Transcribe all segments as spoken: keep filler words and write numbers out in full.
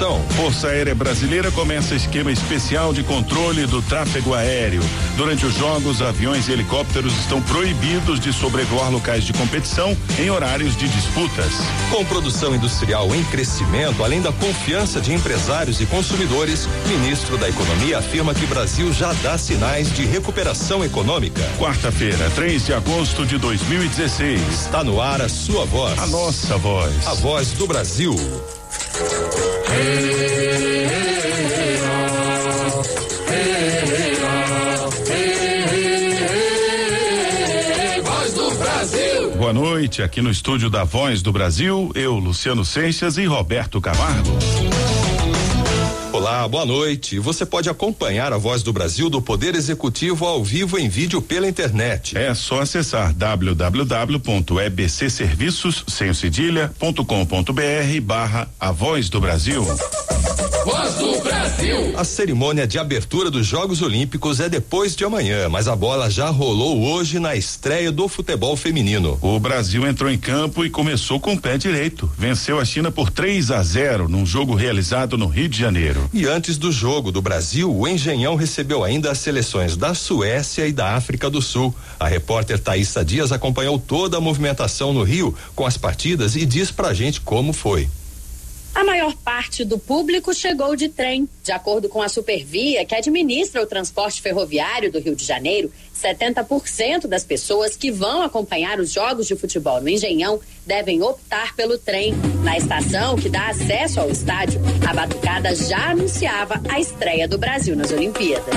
competição. Força Aérea Brasileira começa esquema especial de controle do tráfego aéreo. Durante os jogos, aviões e helicópteros estão proibidos de sobrevoar locais de competição em horários de disputas. Com produção industrial em crescimento, além da confiança de empresários e consumidores, o ministro da Economia afirma que o Brasil já dá sinais de recuperação econômica. Quarta-feira, três de agosto de dois mil e dezesseis. Está no ar a sua voz. A nossa voz. A voz do Brasil. Voz do Brasil. Boa noite, aqui no estúdio da Voz do Brasil, eu, Luciano Seixas e Roberto Camargo. Olá, boa noite. Você pode acompanhar a Voz do Brasil do Poder Executivo ao vivo em vídeo pela internet. É só acessar w w w ponto e b c serviços sem cedilha ponto com ponto b r barra a Voz do Brasil. Voz do Brasil. A cerimônia de abertura dos Jogos Olímpicos é depois de amanhã, mas a bola já rolou hoje na estreia do futebol feminino. O Brasil entrou em campo e começou com o pé direito. Venceu a China por três a zero num jogo realizado no Rio de Janeiro. E antes do jogo do Brasil, o Engenhão recebeu ainda as seleções da Suécia e da África do Sul. A repórter Thaísa Dias acompanhou toda a movimentação no Rio com as partidas e diz pra gente como foi. A maior parte do público chegou de trem. De acordo com a Supervia, que administra o transporte ferroviário do Rio de Janeiro, setenta por cento das pessoas que vão acompanhar os jogos de futebol no Engenhão devem optar pelo trem. Na estação que dá acesso ao estádio, a batucada já anunciava a estreia do Brasil nas Olimpíadas.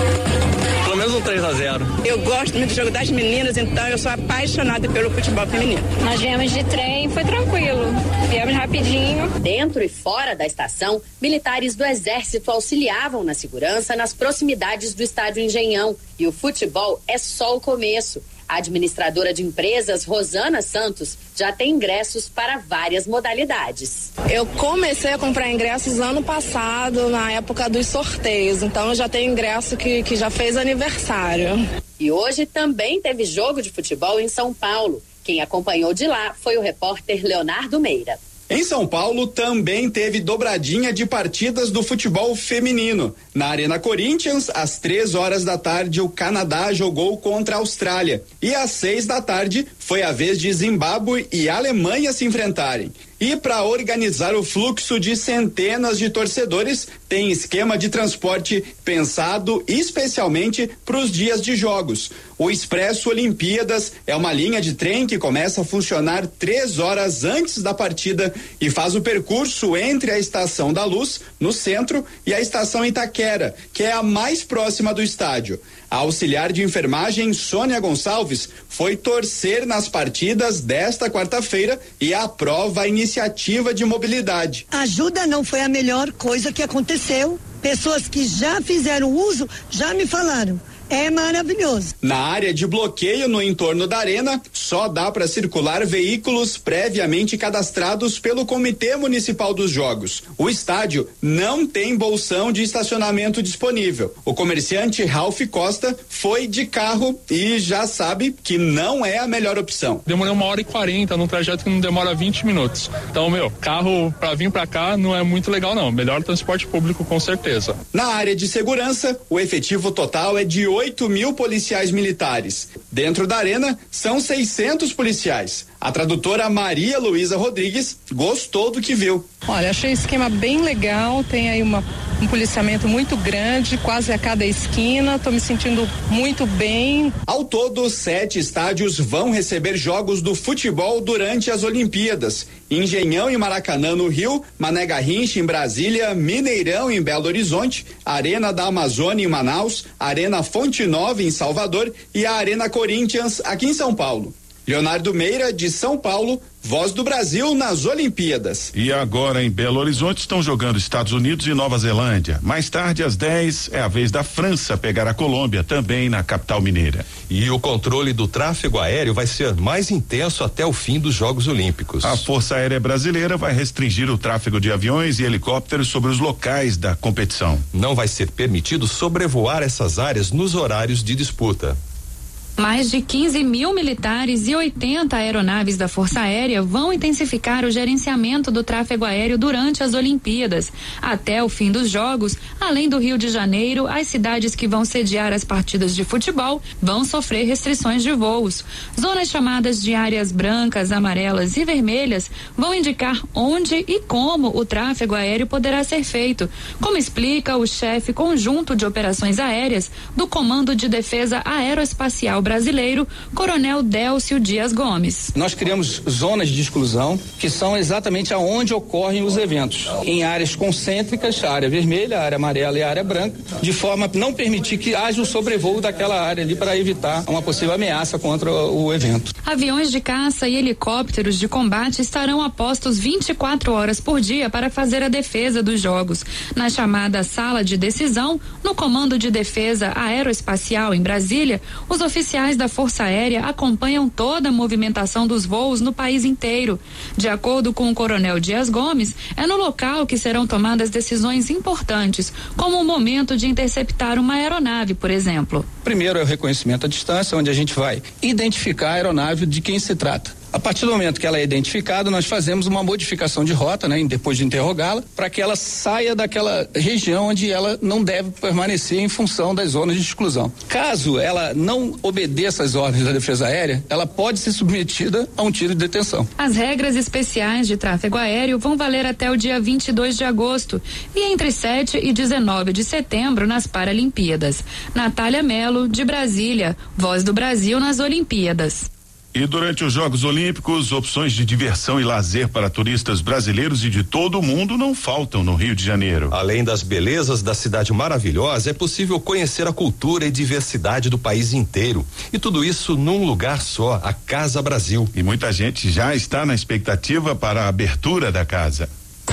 Pelo menos um três a zero. Eu gosto muito do jogo das meninas, então eu sou apaixonada pelo futebol feminino. Nós viemos de trem, foi tranquilo. Viemos rapidinho. Dentro e fora da estação, militares do Exército auxiliavam na segurança nas proximidades do estádio Engenhão. E o futebol é só o começo. A administradora de empresas, Rosana Santos, já tem ingressos para várias modalidades. Eu comecei a comprar ingressos ano passado, na época dos sorteios, então eu já tenho ingresso que, que já fez aniversário. E hoje também teve jogo de futebol em São Paulo. Quem acompanhou de lá foi o repórter Leonardo Meira. Em São Paulo também teve dobradinha de partidas do futebol feminino. Na Arena Corinthians, às três horas da tarde, o Canadá jogou contra a Austrália. E às seis da tarde, foi a vez de Zimbábue e Alemanha se enfrentarem. E para organizar o fluxo de centenas de torcedores, tem esquema de transporte pensado especialmente para os dias de jogos. O Expresso Olimpíadas é uma linha de trem que começa a funcionar três horas antes da partida e faz o percurso entre a Estação da Luz, no centro, e a Estação Itaquera, que é a mais próxima do estádio. A auxiliar de enfermagem Sônia Gonçalves foi torcer nas partidas desta quarta-feira e aprova a iniciativa de mobilidade. A ajuda não foi a melhor coisa que aconteceu. Pessoas que já fizeram uso já me falaram. É maravilhoso. Na área de bloqueio no entorno da arena, só dá para circular veículos previamente cadastrados pelo Comitê Municipal dos Jogos. O estádio não tem bolsão de estacionamento disponível. O comerciante Ralph Costa foi de carro e já sabe que não é a melhor opção. Demorei uma hora e quarenta num trajeto que não demora vinte minutos. Então, meu, carro para vir para cá não é muito legal não. Melhor transporte público com certeza. Na área de segurança, o efetivo total é de oito mil policiais militares. Dentro da arena, são seiscentos policiais. A tradutora Maria Luísa Rodrigues gostou do que viu. Olha, achei o esquema bem legal, tem aí uma, um policiamento muito grande, quase a cada esquina, tô me sentindo muito bem. Ao todo, sete estádios vão receber jogos do futebol durante as Olimpíadas. Engenhão e Maracanã no Rio, Mané Garrincha em Brasília, Mineirão em Belo Horizonte, Arena da Amazônia em Manaus, Arena Fonte Nova em Salvador e a Arena Corinthians aqui em São Paulo. Leonardo Meira, de São Paulo, Voz do Brasil nas Olimpíadas. E agora em Belo Horizonte estão jogando Estados Unidos e Nova Zelândia. Mais tarde, às dez, é a vez da França pegar a Colômbia, também na capital mineira. E o controle do tráfego aéreo vai ser mais intenso até o fim dos Jogos Olímpicos. A Força Aérea Brasileira vai restringir o tráfego de aviões e helicópteros sobre os locais da competição. Não vai ser permitido sobrevoar essas áreas nos horários de disputa. Mais de quinze mil militares e oitenta aeronaves da Força Aérea vão intensificar o gerenciamento do tráfego aéreo durante as Olimpíadas. Até o fim dos Jogos, além do Rio de Janeiro, as cidades que vão sediar as partidas de futebol vão sofrer restrições de voos. Zonas chamadas de áreas brancas, amarelas e vermelhas vão indicar onde e como o tráfego aéreo poderá ser feito, como explica o chefe conjunto de operações aéreas do Comando de Defesa Aeroespacial Brasileiro, Coronel Délcio Dias Gomes. Nós criamos zonas de exclusão que são exatamente aonde ocorrem os eventos, em áreas concêntricas, a área vermelha, a área amarela e a área branca, de forma a não permitir que haja o sobrevoo daquela área ali para evitar uma possível ameaça contra o evento. Aviões de caça e helicópteros de combate estarão a postos vinte e quatro horas por dia para fazer a defesa dos Jogos. Na chamada Sala de Decisão, no Comando de Defesa Aeroespacial em Brasília, os oficiais da Força Aérea acompanham toda a movimentação dos voos no país inteiro. De acordo com o Coronel Dias Gomes, é no local que serão tomadas decisões importantes, como o momento de interceptar uma aeronave, por exemplo. Primeiro é o reconhecimento à distância, onde a gente vai identificar a aeronave de quem se trata. A partir do momento que ela é identificada, nós fazemos uma modificação de rota, né, depois de interrogá-la, para que ela saia daquela região onde ela não deve permanecer em função das zonas de exclusão. Caso ela não obedeça às ordens da Defesa Aérea, ela pode ser submetida a um tiro de detenção. As regras especiais de tráfego aéreo vão valer até o dia vinte e dois de agosto e entre sete e dezenove de setembro nas Paralimpíadas. Natália Melo, de Brasília, Voz do Brasil nas Olimpíadas. E durante os Jogos Olímpicos, opções de diversão e lazer para turistas brasileiros e de todo o mundo não faltam no Rio de Janeiro. Além das belezas da cidade maravilhosa, é possível conhecer a cultura e diversidade do país inteiro. E tudo isso num lugar só, a Casa Brasil. E muita gente já está na expectativa para a abertura da casa.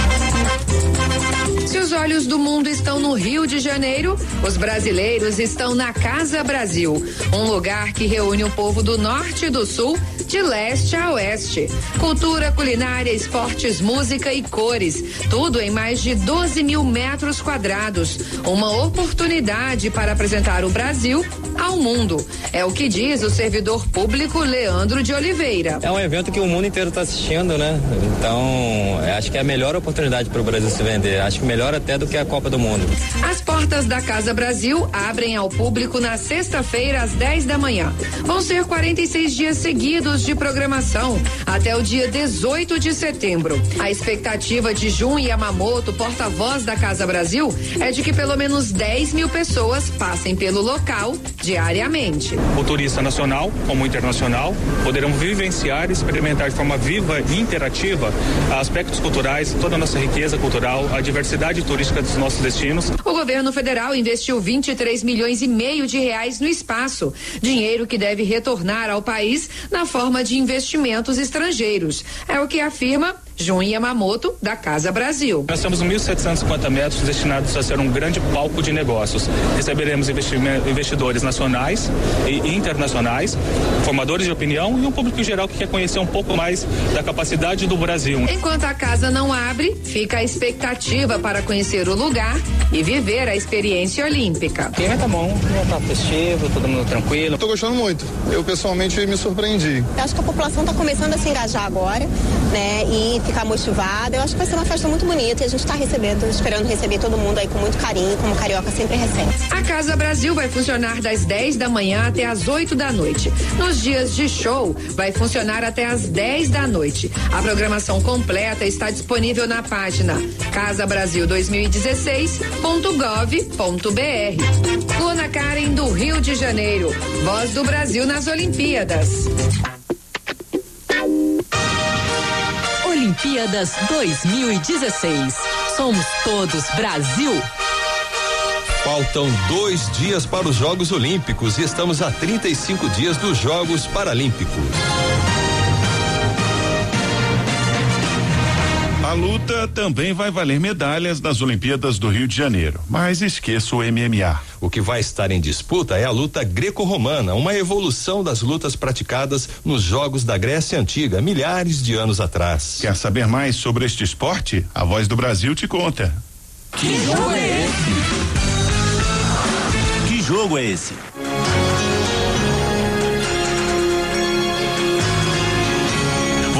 Se os olhos do mundo estão no Rio de Janeiro, os brasileiros estão na Casa Brasil, um lugar que reúne o povo do norte e do sul, de leste a oeste. Cultura, culinária, esportes, música e cores, tudo em mais de doze mil metros quadrados. Uma oportunidade para apresentar o Brasil ao mundo. É o que diz o servidor público Leandro de Oliveira. É um evento que o mundo inteiro está assistindo, né? Então, acho que é a melhor oportunidade para o Brasil se vender. Acho que melhor até do que a Copa do Mundo. As portas da Casa Brasil abrem ao público na sexta-feira às dez da manhã. Vão ser quarenta e seis dias seguidos de programação até o dia dezoito de setembro. A expectativa de Jun Yamamoto, porta-voz da Casa Brasil, é de que pelo menos dez mil pessoas passem pelo local diariamente. O turista nacional, como internacional, poderão vivenciar e experimentar de forma viva e interativa aspectos culturais, toda a nossa riqueza cultural, a diversidade turística dos nossos destinos. O governo federal investiu vinte e três milhões e meio de reais no espaço, dinheiro que deve retornar ao país na forma de investimentos estrangeiros. É o que afirma Jun Yamamoto, da Casa Brasil. Nós temos mil setecentos e cinquenta metros destinados a ser um grande palco de negócios. Receberemos investidores nacionais e internacionais, formadores de opinião e um público geral que quer conhecer um pouco mais da capacidade do Brasil. Enquanto a casa não abre, fica a expectativa para conhecer o lugar e viver a experiência olímpica. O clima tá bom, tá festivo, todo mundo tranquilo. Tô gostando muito. Eu pessoalmente me surpreendi. Eu acho que a população tá começando a se engajar agora, né? E ficar motivada. Eu acho que vai ser uma festa muito bonita e a gente está recebendo, esperando receber todo mundo aí com muito carinho, como o carioca sempre recebe. A Casa Brasil vai funcionar das dez da manhã até as oito da noite. Nos dias de show, vai funcionar até as dez da noite. A programação completa está disponível na página casa brasil dois mil e dezesseis ponto gov ponto br. Luana Karen, do Rio de Janeiro, Voz do Brasil nas Olimpíadas. Olimpíadas dois mil e dezesseis. Somos todos Brasil. Faltam dois dias para os Jogos Olímpicos e estamos a trinta e cinco dias dos Jogos Paralímpicos. A luta também vai valer medalhas nas Olimpíadas do Rio de Janeiro, mas esqueça o M M A. O que vai estar em disputa é a luta greco-romana, uma evolução das lutas praticadas nos Jogos da Grécia Antiga, milhares de anos atrás. Quer saber mais sobre este esporte? A Voz do Brasil te conta. Que jogo é esse? Que jogo é esse?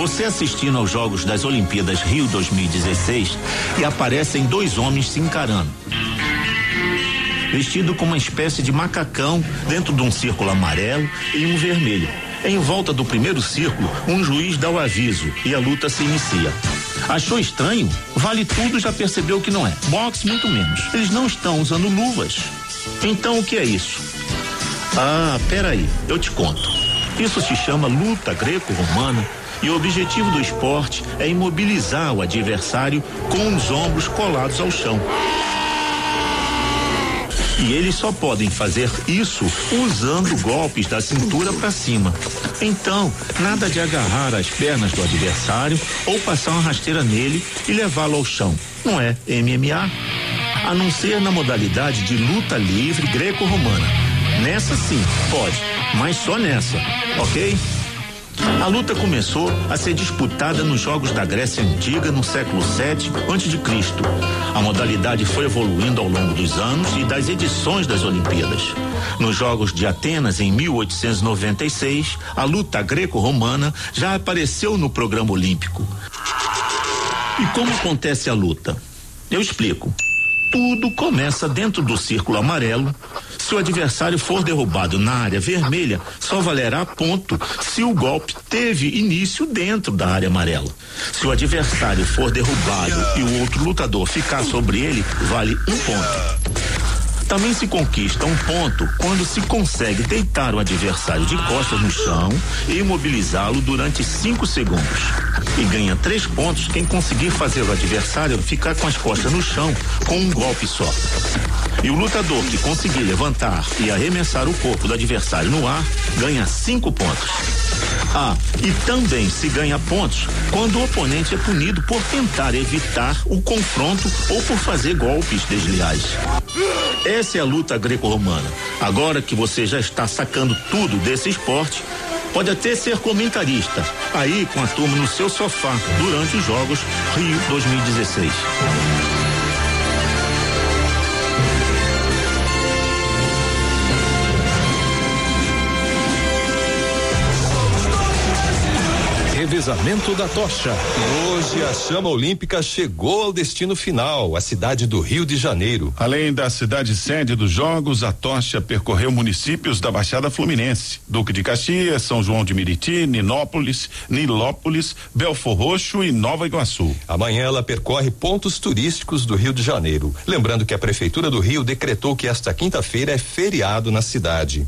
você assistindo aos Jogos das Olimpíadas Rio dois mil e dezesseis e aparecem dois homens se encarando. Vestido com uma espécie de macacão dentro de um círculo amarelo e um vermelho. Em volta do primeiro círculo, um juiz dá o aviso e a luta se inicia. Achou estranho? Vale tudo já percebeu que não é. Boxe muito menos. Eles não estão usando luvas. Então o que é isso? Ah, peraí, eu te conto. Isso se chama luta greco-romana e o objetivo do esporte é imobilizar o adversário com os ombros colados ao chão. E eles só podem fazer isso usando golpes da cintura para cima. Então, nada de agarrar as pernas do adversário ou passar uma rasteira nele e levá-lo ao chão. Não é M M A? A não ser na modalidade de luta livre greco-romana. Nessa sim, pode, mas só nessa, ok? A luta começou a ser disputada nos Jogos da Grécia Antiga no século sete antes de Cristo. A modalidade foi evoluindo ao longo dos anos e das edições das Olimpíadas. Nos Jogos de Atenas, em mil oitocentos e noventa e seis, a luta greco-romana já apareceu no programa olímpico. E como acontece a luta? Eu explico. Tudo começa dentro do círculo amarelo. Se o adversário for derrubado na área vermelha, só valerá ponto se o golpe teve início dentro da área amarela. Se o adversário for derrubado e o outro lutador ficar sobre ele, vale um ponto. Também se conquista um ponto quando se consegue deitar o adversário de costas no chão e imobilizá-lo durante cinco segundos. E ganha três pontos quem conseguir fazer o adversário ficar com as costas no chão com um golpe só. E o lutador que conseguir levantar e arremessar o corpo do adversário no ar ganha cinco pontos. Ah, e também se ganha pontos quando o oponente é punido por tentar evitar o confronto ou por fazer golpes desleais. Essa é a luta greco-romana. Agora que você já está sacando tudo desse esporte, pode até ser comentarista, aí com a turma no seu sofá, durante os Jogos Rio dois mil e dezesseis. Revezamento da tocha. Hoje a chama olímpica chegou ao destino final, a cidade do Rio de Janeiro. Além da cidade sede dos Jogos, a tocha percorreu municípios da Baixada Fluminense, Duque de Caxias, São João de Meriti, Ninópolis, Nilópolis, Belfor Roxo e Nova Iguaçu. Amanhã ela percorre pontos turísticos do Rio de Janeiro. Lembrando que a Prefeitura do Rio decretou que esta quinta-feira é feriado na cidade.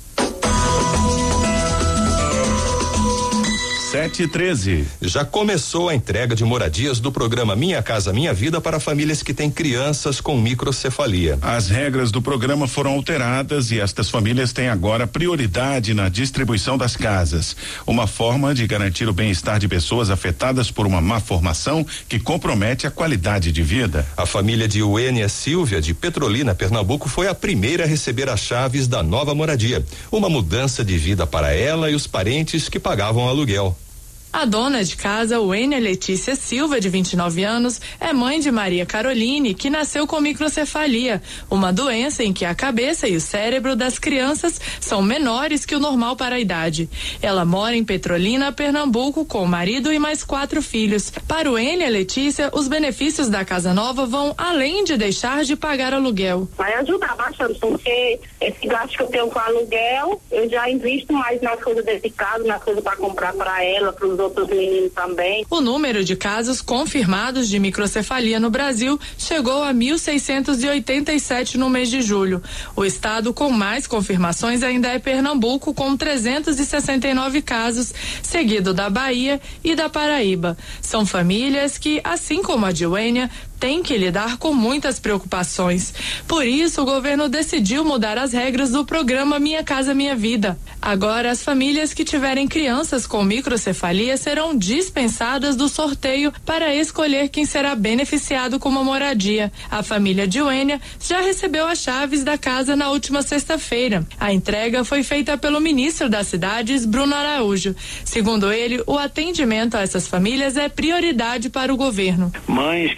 sete e treze. Já começou a entrega de moradias do programa Minha Casa Minha Vida para famílias que têm crianças com microcefalia. As regras do programa foram alteradas e estas famílias têm agora prioridade na distribuição das casas. Uma forma de garantir o bem-estar de pessoas afetadas por uma má formação que compromete a qualidade de vida. A família de Uênia Silvia, de Petrolina, Pernambuco, foi a primeira a receber as chaves da nova moradia. Uma mudança de vida para ela e os parentes que pagavam aluguel. A dona de casa, Uênia Letícia Silva, de vinte e nove anos, é mãe de Maria Caroline, que nasceu com microcefalia, uma doença em que a cabeça e o cérebro das crianças são menores que o normal para a idade. Ela mora em Petrolina, Pernambuco, com o marido e mais quatro filhos. Para Uênia Letícia, os benefícios da casa nova vão além de deixar de pagar aluguel. Vai ajudar bastante, porque esse gasto que eu tenho com aluguel, eu já invisto mais nas coisas desse caso, nas coisas para comprar para ela, para os outros meninos também. O número de casos confirmados de microcefalia no Brasil chegou a mil seiscentos e oitenta e sete no mês de julho. O estado com mais confirmações ainda é Pernambuco, com trezentos e sessenta e nove casos, seguido da Bahia e da Paraíba. São famílias que, assim como a de Uênia, tem que lidar com muitas preocupações. Por isso, o governo decidiu mudar as regras do programa Minha Casa Minha Vida. Agora, as famílias que tiverem crianças com microcefalia serão dispensadas do sorteio para escolher quem será beneficiado com uma moradia. A família de Uênia já recebeu as chaves da casa na última sexta-feira. A entrega foi feita pelo ministro das Cidades, Bruno Araújo. Segundo ele, o atendimento a essas famílias é prioridade para o governo. Mães que têm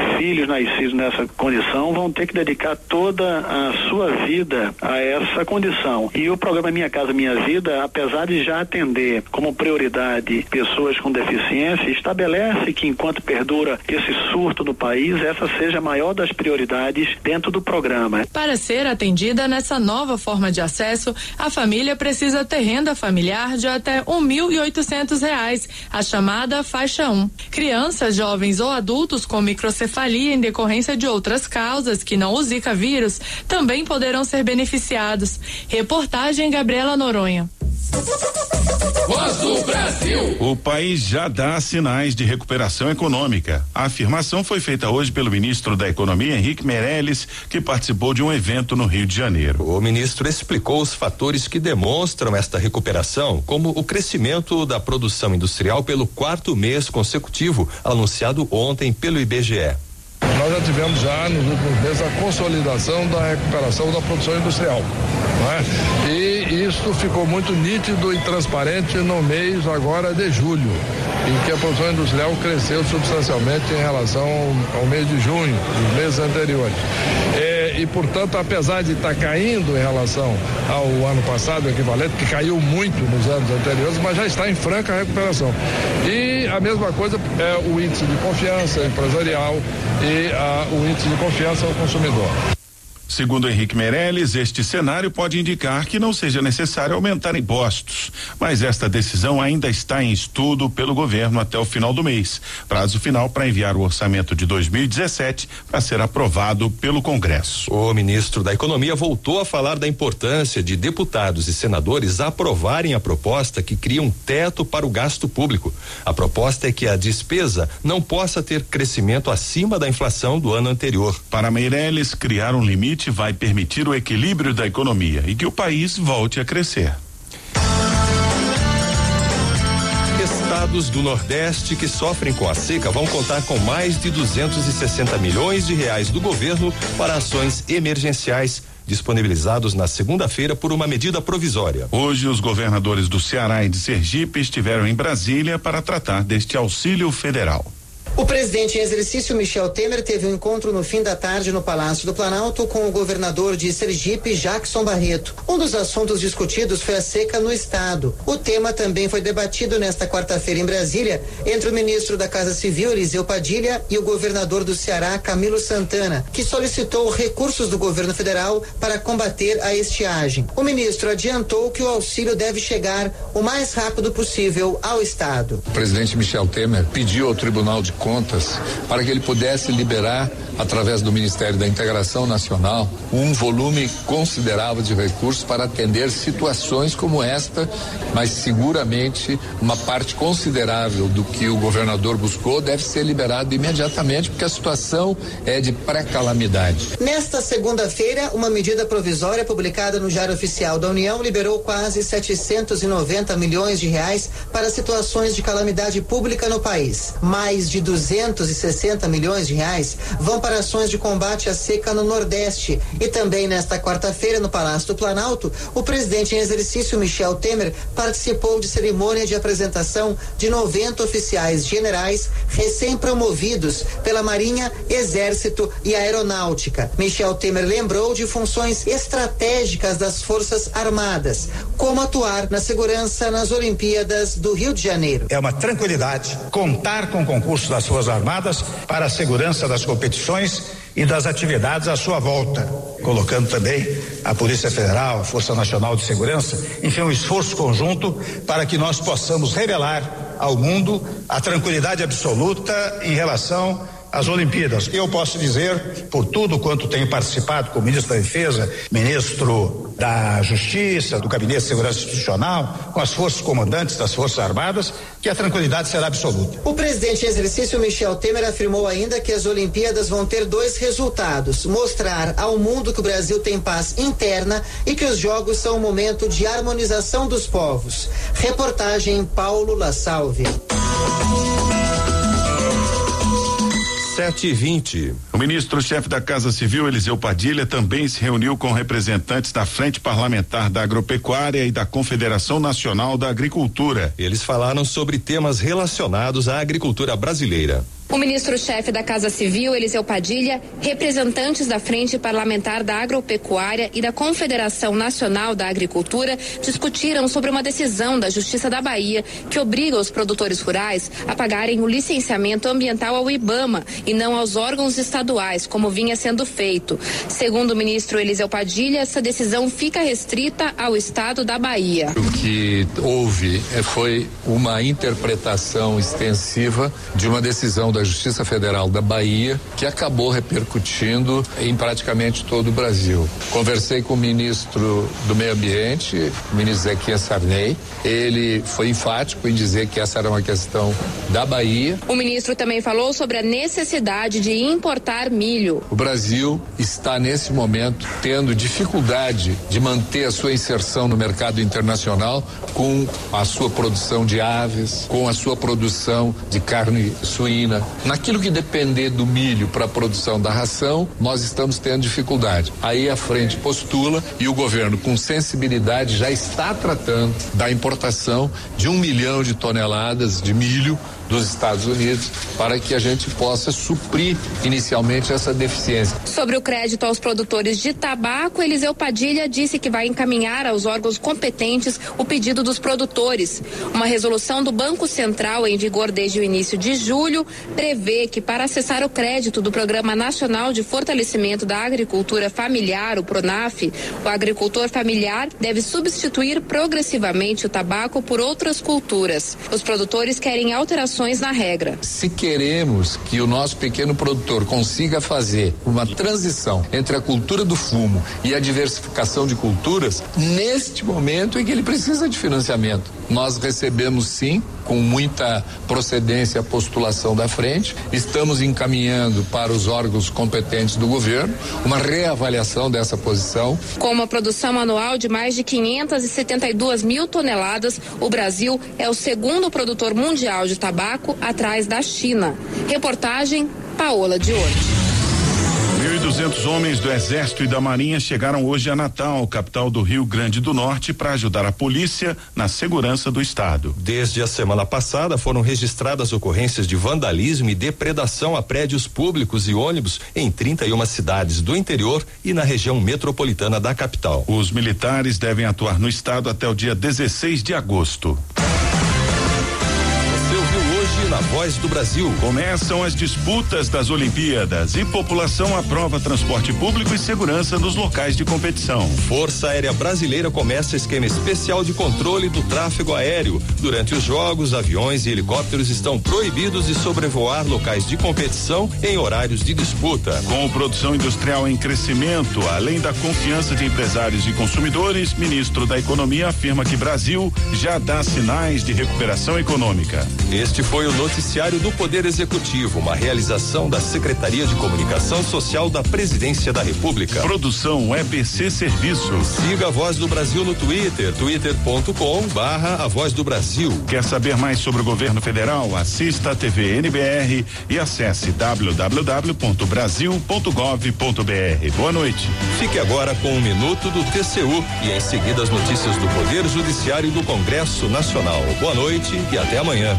filhos nascidos nessa condição vão ter que dedicar toda a sua vida a essa condição. E o programa Minha Casa Minha Vida, apesar de já atender como prioridade pessoas com deficiência, estabelece que enquanto perdura esse surto no país, essa seja a maior das prioridades dentro do programa. Para ser atendida nessa nova forma de acesso, a família precisa ter renda familiar de até um mil e oitocentos reais, a chamada faixa um. Crianças, jovens ou adultos com microcefalia em decorrência de outras causas que não o Zika vírus também poderão ser beneficiados. Reportagem Gabriela Noronha. Voz do Brasil. O país já dá sinais de recuperação econômica. A afirmação foi feita hoje pelo ministro da Economia, Henrique Meirelles, que participou de um evento no Rio de Janeiro. O ministro explicou os fatores que demonstram esta recuperação, como o crescimento da produção industrial pelo quarto mês consecutivo, anunciado ontem pelo I B G E. Nós já tivemos já nos últimos meses a consolidação da recuperação da produção industrial, não é? E isso ficou muito nítido e transparente no mês agora de julho, em que a produção industrial cresceu substancialmente em relação ao, ao mês de junho, dos meses anteriores. É, e, portanto, apesar de estar caindo em relação ao ano passado, o equivalente, que caiu muito nos anos anteriores, mas já está em franca recuperação. E a mesma coisa é o índice de confiança empresarial e a, o índice de confiança ao consumidor. Segundo Henrique Meirelles, este cenário pode indicar que não seja necessário aumentar impostos, mas esta decisão ainda está em estudo pelo governo até o final do mês. Prazo final para enviar o orçamento de dois mil e dezessete para ser aprovado pelo Congresso. O ministro da Economia voltou a falar da importância de deputados e senadores aprovarem a proposta que cria um teto para o gasto público. A proposta é que a despesa não possa ter crescimento acima da inflação do ano anterior. Para Meirelles, criar um limite vai permitir o equilíbrio da economia e que o país volte a crescer. Estados do Nordeste que sofrem com a seca vão contar com mais de duzentos e sessenta milhões de reais do governo para ações emergenciais, disponibilizados na segunda-feira por uma medida provisória. Hoje, os governadores do Ceará e de Sergipe estiveram em Brasília para tratar deste auxílio federal. O presidente em exercício, Michel Temer, teve um encontro no fim da tarde no Palácio do Planalto com o governador de Sergipe, Jackson Barreto. Um dos assuntos discutidos foi a seca no estado. O tema também foi debatido nesta quarta-feira em Brasília entre o ministro da Casa Civil, Eliseu Padilha, e o governador do Ceará, Camilo Santana, que solicitou recursos do governo federal para combater a estiagem. O ministro adiantou que o auxílio deve chegar o mais rápido possível ao estado. O presidente Michel Temer pediu ao Tribunal de Contas para que ele pudesse liberar, através do Ministério da Integração Nacional, um volume considerável de recursos para atender situações como esta, mas seguramente uma parte considerável do que o governador buscou deve ser liberado imediatamente, porque a situação é de pré-calamidade. Nesta segunda-feira, uma medida provisória publicada no Diário Oficial da União liberou quase setecentos e noventa milhões de reais para situações de calamidade pública no país. Mais de duzentos e sessenta milhões de reais vão para ações de combate à seca no Nordeste. E também nesta quarta-feira, no Palácio do Planalto, o presidente em exercício, Michel Temer, participou de cerimônia de apresentação de noventa oficiais generais recém-promovidos pela Marinha, Exército e Aeronáutica. Michel Temer lembrou de funções estratégicas das Forças Armadas, como atuar na segurança nas Olimpíadas do Rio de Janeiro. É uma tranquilidade contar com o concurso das Forças Armadas para a segurança das competições e das atividades à sua volta, colocando também a Polícia Federal, a Força Nacional de Segurança, enfim, um esforço conjunto para que nós possamos revelar ao mundo a tranquilidade absoluta em relação às Olimpíadas. Eu posso dizer, por tudo quanto tenho participado com o ministro da Defesa, ministro da Justiça, do Gabinete de Segurança Institucional, com as forças comandantes das Forças Armadas, que a tranquilidade será absoluta. O presidente em exercício, Michel Temer, afirmou ainda que as Olimpíadas vão ter dois resultados: mostrar ao mundo que o Brasil tem paz interna e que os Jogos são um momento de harmonização dos povos. Reportagem Paulo La Salve. sete e vinte. O ministro-chefe da Casa Civil, Eliseu Padilha, também se reuniu com representantes da Frente Parlamentar da Agropecuária e da Confederação Nacional da Agricultura. Eles falaram sobre temas relacionados à agricultura brasileira. O ministro-chefe da Casa Civil, Eliseu Padilha, representantes da Frente Parlamentar da Agropecuária e da Confederação Nacional da Agricultura discutiram sobre uma decisão da Justiça da Bahia que obriga os produtores rurais a pagarem o licenciamento ambiental ao IBAMA e não aos órgãos estaduais, como vinha sendo feito. Segundo o ministro Eliseu Padilha, essa decisão fica restrita ao estado da Bahia. O que houve foi uma interpretação extensiva de uma decisão da Justiça Federal da Bahia que acabou repercutindo em praticamente todo o Brasil. Conversei com o ministro do Meio Ambiente, o ministro Zequias Sarney. Ele foi enfático em dizer que essa era uma questão da Bahia. O ministro também falou sobre a necessidade de importar milho. O Brasil está nesse momento tendo dificuldade de manter a sua inserção no mercado internacional com a sua produção de aves, com a sua produção de carne suína. Naquilo que depender do milho para a produção da ração, nós estamos tendo dificuldade. Aí a frente postula e o governo, com sensibilidade, já está tratando da importação de um milhão de toneladas de milho dos Estados Unidos para que a gente possa suprir inicialmente essa deficiência. Sobre o crédito aos produtores de tabaco, Eliseu Padilha disse que vai encaminhar aos órgãos competentes o pedido dos produtores. Uma resolução do Banco Central, em vigor desde o início de julho, prevê que para acessar o crédito do Programa Nacional de Fortalecimento da Agricultura Familiar, o PRONAF, o agricultor familiar deve substituir progressivamente o tabaco por outras culturas. Os produtores querem alterações na regra. Se queremos que o nosso pequeno produtor consiga fazer uma transição entre a cultura do fumo e a diversificação de culturas, neste momento é que ele precisa de financiamento. Nós recebemos sim, com muita procedência, a postulação da frente. Estamos encaminhando para os órgãos competentes do governo uma reavaliação dessa posição. Com uma produção anual de mais de quinhentas e setenta e duas mil toneladas, o Brasil é o segundo produtor mundial de tabaco, atrás da China. Reportagem Paola Diorti. mil e duzentos homens do Exército e da Marinha chegaram hoje a Natal, capital do Rio Grande do Norte, para ajudar a polícia na segurança do estado. Desde a semana passada foram registradas ocorrências de vandalismo e depredação a prédios públicos e ônibus em trinta e uma cidades do interior e na região metropolitana da capital. Os militares devem atuar no estado até o dia dezesseis de agosto. Na Voz do Brasil. Começam as disputas das Olimpíadas e população aprova transporte público e segurança nos locais de competição. Força Aérea Brasileira começa esquema especial de controle do tráfego aéreo. Durante os jogos, aviões e helicópteros estão proibidos de sobrevoar locais de competição em horários de disputa. Com produção industrial em crescimento, além da confiança de empresários e consumidores, ministro da Economia afirma que Brasil já dá sinais de recuperação econômica. Este foi o Noticiário do Poder Executivo, uma realização da Secretaria de Comunicação Social da Presidência da República. Produção E B C Serviços. Siga a Voz do Brasil no Twitter, twitter ponto com barra a Voz do Brasil. Quer saber mais sobre o governo federal? Assista a T V N B R e acesse w w w ponto brasil ponto gov ponto b r. Boa noite. Fique agora com um minuto do T C U e em seguida as notícias do Poder Judiciário do Congresso Nacional. Boa noite e até amanhã.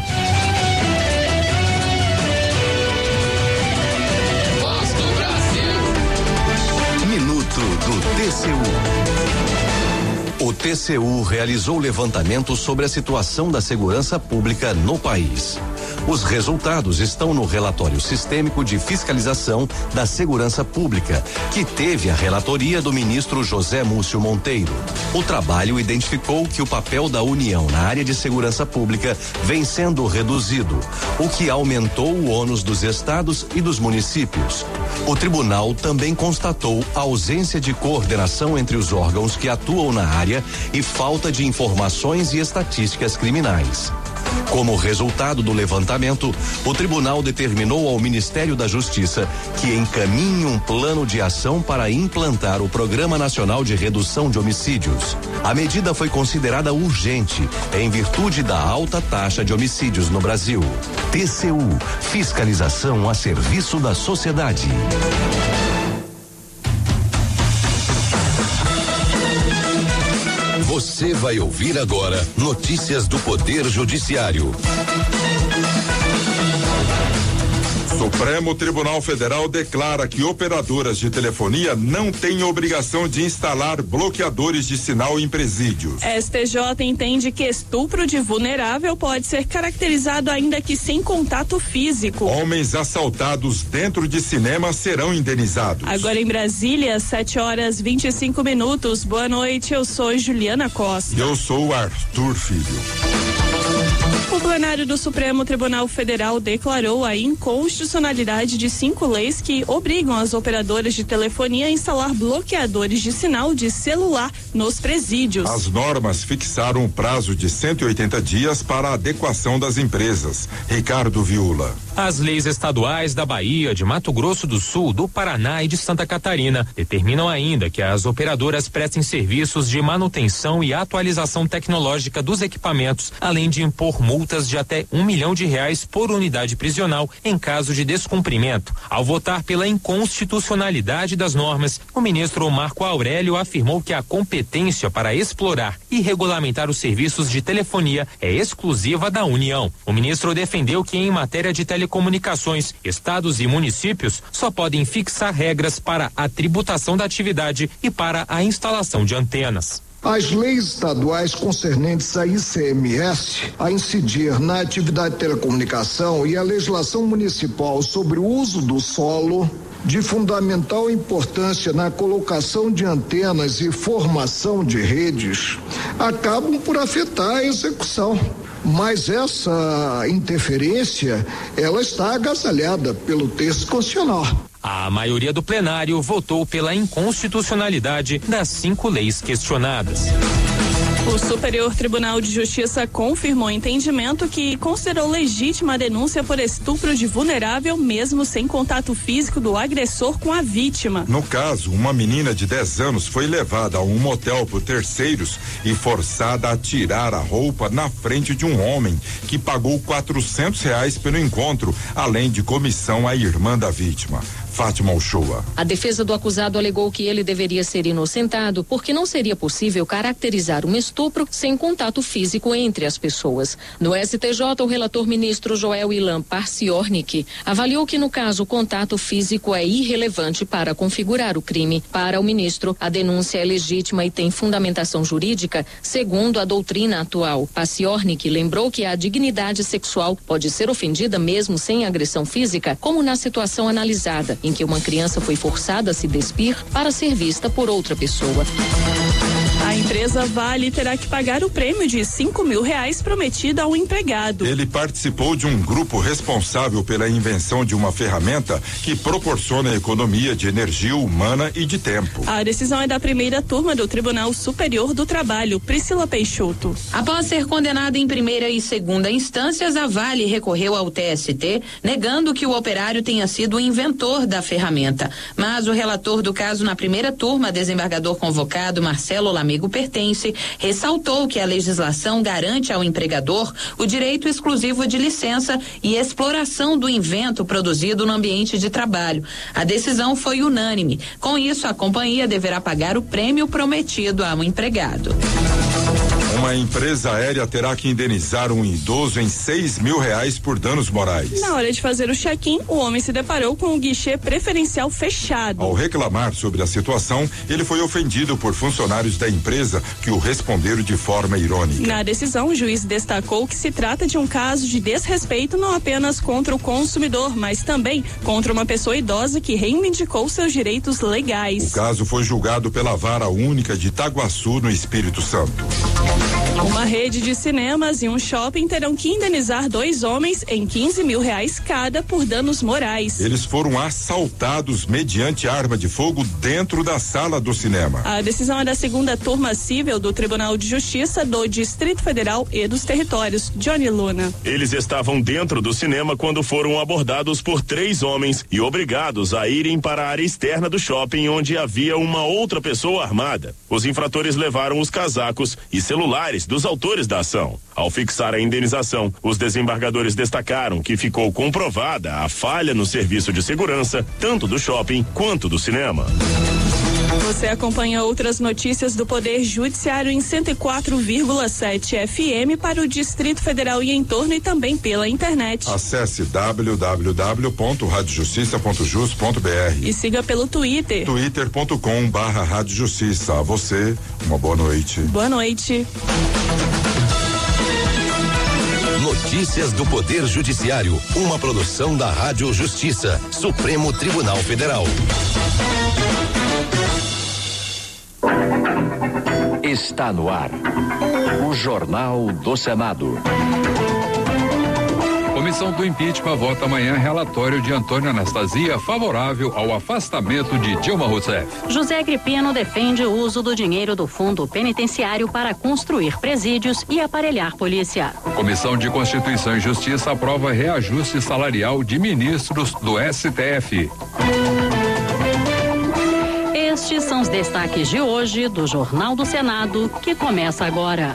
Do T C U. O T C U realizou levantamento sobre a situação da segurança pública no país. Os resultados estão no relatório sistêmico de fiscalização da segurança pública, que teve a relatoria do ministro José Múcio Monteiro. O trabalho identificou que o papel da União na área de segurança pública vem sendo reduzido, o que aumentou o ônus dos estados e dos municípios. O tribunal também constatou a ausência de coordenação entre os órgãos que atuam na área e falta de informações e estatísticas criminais. Como resultado do levantamento, o tribunal determinou ao Ministério da Justiça que encaminhe um plano de ação para implantar o Programa Nacional de Redução de Homicídios. A medida foi considerada urgente em virtude da alta taxa de homicídios no Brasil. T C U, fiscalização a serviço da sociedade. Você vai ouvir agora notícias do Poder Judiciário. Supremo Tribunal Federal declara que operadoras de telefonia não têm obrigação de instalar bloqueadores de sinal em presídios. S T J entende que estupro de vulnerável pode ser caracterizado ainda que sem contato físico. Homens assaltados dentro de cinema serão indenizados. Agora em Brasília, sete horas e vinte e cinco minutos. Boa noite, eu sou Juliana Costa. Eu sou o Arthur Filho. O plenário do Supremo Tribunal Federal declarou a inconstitucionalidade de cinco leis que obrigam as operadoras de telefonia a instalar bloqueadores de sinal de celular nos presídios. As normas fixaram um prazo de cento e oitenta dias para a adequação das empresas. Ricardo Viula. As leis estaduais da Bahia, de Mato Grosso do Sul, do Paraná e de Santa Catarina determinam ainda que as operadoras prestem serviços de manutenção e atualização tecnológica dos equipamentos, além de impor multas de até um milhão de reais por unidade prisional em caso de descumprimento. Ao votar pela inconstitucionalidade das normas, o ministro Marco Aurélio afirmou que a competência para explorar e regulamentar os serviços de telefonia é exclusiva da União. O ministro defendeu que em matéria de telecomunicações, estados e municípios só podem fixar regras para a tributação da atividade e para a instalação de antenas. As leis estaduais concernentes a I C M S, a incidir na atividade de telecomunicação, e a legislação municipal sobre o uso do solo, de fundamental importância na colocação de antenas e formação de redes, acabam por afetar a execução. Mas essa interferência, ela está agasalhada pelo texto constitucional. A maioria do plenário votou pela inconstitucionalidade das cinco leis questionadas. O Superior Tribunal de Justiça confirmou entendimento que considerou legítima a denúncia por estupro de vulnerável, mesmo sem contato físico do agressor com a vítima. No caso, uma menina de dez anos foi levada a um motel por terceiros e forçada a tirar a roupa na frente de um homem que pagou quatrocentos reais pelo encontro, além de comissão à irmã da vítima. Fátima Uchoa. A defesa do acusado alegou que ele deveria ser inocentado porque não seria possível caracterizar um estupro sem contato físico entre as pessoas. No S T J, o relator ministro Joel Ilan Parciornik avaliou que no caso o contato físico é irrelevante para configurar o crime. Para o ministro, a denúncia é legítima e tem fundamentação jurídica segundo a doutrina atual. Parciornik lembrou que a dignidade sexual pode ser ofendida mesmo sem agressão física, como na situação analisada, em que uma criança foi forçada a se despir para ser vista por outra pessoa. A empresa Vale terá que pagar o prêmio de cinco mil reais prometido ao empregado. Ele participou de um grupo responsável pela invenção de uma ferramenta que proporciona economia de energia humana e de tempo. A decisão é da primeira turma do Tribunal Superior do Trabalho. Priscila Peixoto. Após ser condenada em primeira e segunda instâncias, a Vale recorreu ao T S T, negando que o operário tenha sido o inventor da ferramenta. Mas o relator do caso na primeira turma, desembargador convocado Marcelo Lamego Pertence, ressaltou que a legislação garante ao empregador o direito exclusivo de licença e exploração do invento produzido no ambiente de trabalho. A decisão foi unânime. Com isso, a companhia deverá pagar o prêmio prometido ao empregado. Uma empresa aérea terá que indenizar um idoso em seis mil reais por danos morais. Na hora de fazer o check-in, o homem se deparou com o guichê preferencial fechado. Ao reclamar sobre a situação, ele foi ofendido por funcionários da empresa que o responderam de forma irônica. Na decisão, o juiz destacou que se trata de um caso de desrespeito não apenas contra o consumidor, mas também contra uma pessoa idosa que reivindicou seus direitos legais. O caso foi julgado pela Vara Única de Itaguaçu, no Espírito Santo. Uma rede de cinemas e um shopping terão que indenizar dois homens em quinze mil reais cada por danos morais. Eles foram assaltados mediante arma de fogo dentro da sala do cinema. A decisão é da segunda turma civil do Tribunal de Justiça do Distrito Federal e dos Territórios. Johnny Luna. Eles estavam dentro do cinema quando foram abordados por três homens e obrigados a irem para a área externa do shopping, onde havia uma outra pessoa armada. Os infratores levaram os casacos e celulares dos autores da ação. Ao fixar a indenização, os desembargadores destacaram que ficou comprovada a falha no serviço de segurança, tanto do shopping quanto do cinema. Você acompanha outras notícias do Poder Judiciário em cento e quatro vírgula sete F M para o Distrito Federal e entorno e também pela internet. Acesse w w w ponto rádio justiça ponto jus ponto b r e siga pelo Twitter. twitter ponto com barra Rádio Justiça. A você, uma boa noite. Boa noite. Notícias do Poder Judiciário, uma produção da Rádio Justiça, Supremo Tribunal Federal. Está no ar, o Jornal do Senado. Comissão do Impeachment vota amanhã relatório de Antônio Anastasia favorável ao afastamento de Dilma Rousseff. José Agripino defende o uso do dinheiro do fundo penitenciário para construir presídios e aparelhar polícia. Comissão de Constituição e Justiça aprova reajuste salarial de ministros do S T F. Estes são os destaques de hoje do Jornal do Senado, que começa agora.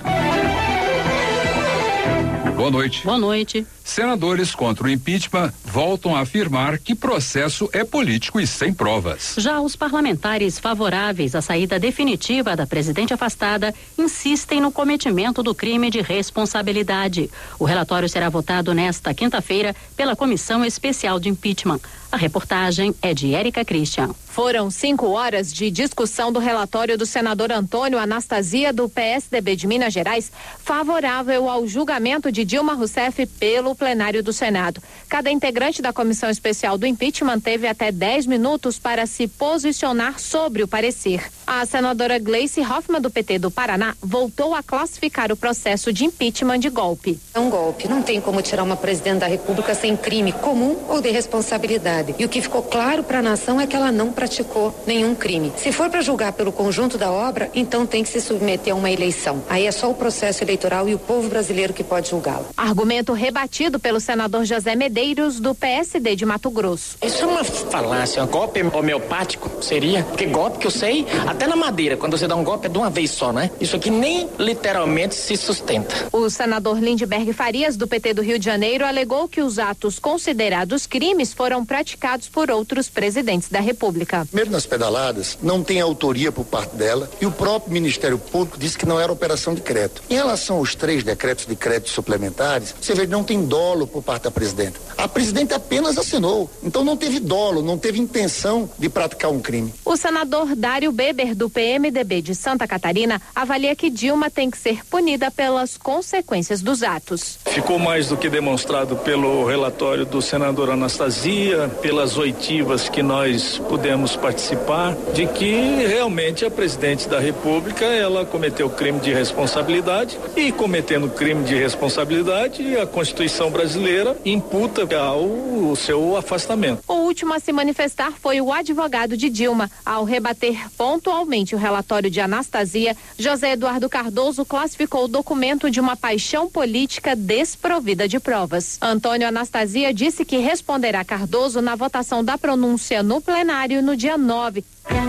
Boa noite. Boa noite. Senadores contra o impeachment voltam a afirmar que processo é político e sem provas. Já os parlamentares favoráveis à saída definitiva da presidente afastada insistem no cometimento do crime de responsabilidade. O relatório será votado nesta quinta-feira pela Comissão Especial de Impeachment. A reportagem é de Érica Christian. Foram cinco horas de discussão do relatório do senador Antônio Anastasia, do P S D B de Minas Gerais, favorável ao julgamento de Dilma Rousseff pelo plenário do Senado. Cada integrante da Comissão Especial do Impeachment teve até dez minutos para se posicionar sobre o parecer. A senadora Gleice Hoffmann, do P T do Paraná, voltou a classificar o processo de impeachment de golpe. É um golpe. Não tem como tirar uma presidente da República sem crime comum ou de responsabilidade. E o que ficou claro para a nação é que ela não praticou nenhum crime. Se for para julgar pelo conjunto da obra, então tem que se submeter a uma eleição. Aí é só o processo eleitoral e o povo brasileiro que pode julgá-lo. Argumento rebatido pelo senador José Medeiros, do P S D de Mato Grosso. Isso é uma falácia, um golpe homeopático seria, porque golpe que eu sei, até na madeira, quando você dá um golpe é de uma vez só, né? Isso aqui nem literalmente se sustenta. O senador Lindbergh Farias, do P T do Rio de Janeiro, alegou que os atos considerados crimes foram praticados por outros presidentes da República. Primeiro, nas pedaladas, não tem autoria por parte dela e o próprio Ministério Público disse que não era operação de crédito. Em relação aos três decretos de crédito suplementares, você vê que não tem dolo por parte da presidenta. A presidenta apenas assinou, então não teve dolo, não teve intenção de praticar um crime. O senador Dário Beber, do P M D B de Santa Catarina, avalia que Dilma tem que ser punida pelas consequências dos atos. Ficou mais do que demonstrado pelo relatório do senador Anastasia, pelas oitivas que nós pudemos participar, de que realmente a presidente da República, ela cometeu crime de responsabilidade e, cometendo crime de responsabilidade, a Constituição brasileira imputa ao seu afastamento. O último a se manifestar foi o advogado de Dilma. Ao rebater pontualmente o relatório de Anastasia, José Eduardo Cardoso classificou o documento de uma paixão política desprovida de provas. Antônio Anastasia disse que responderá a Cardoso na votação da pronúncia no plenário no dia nove.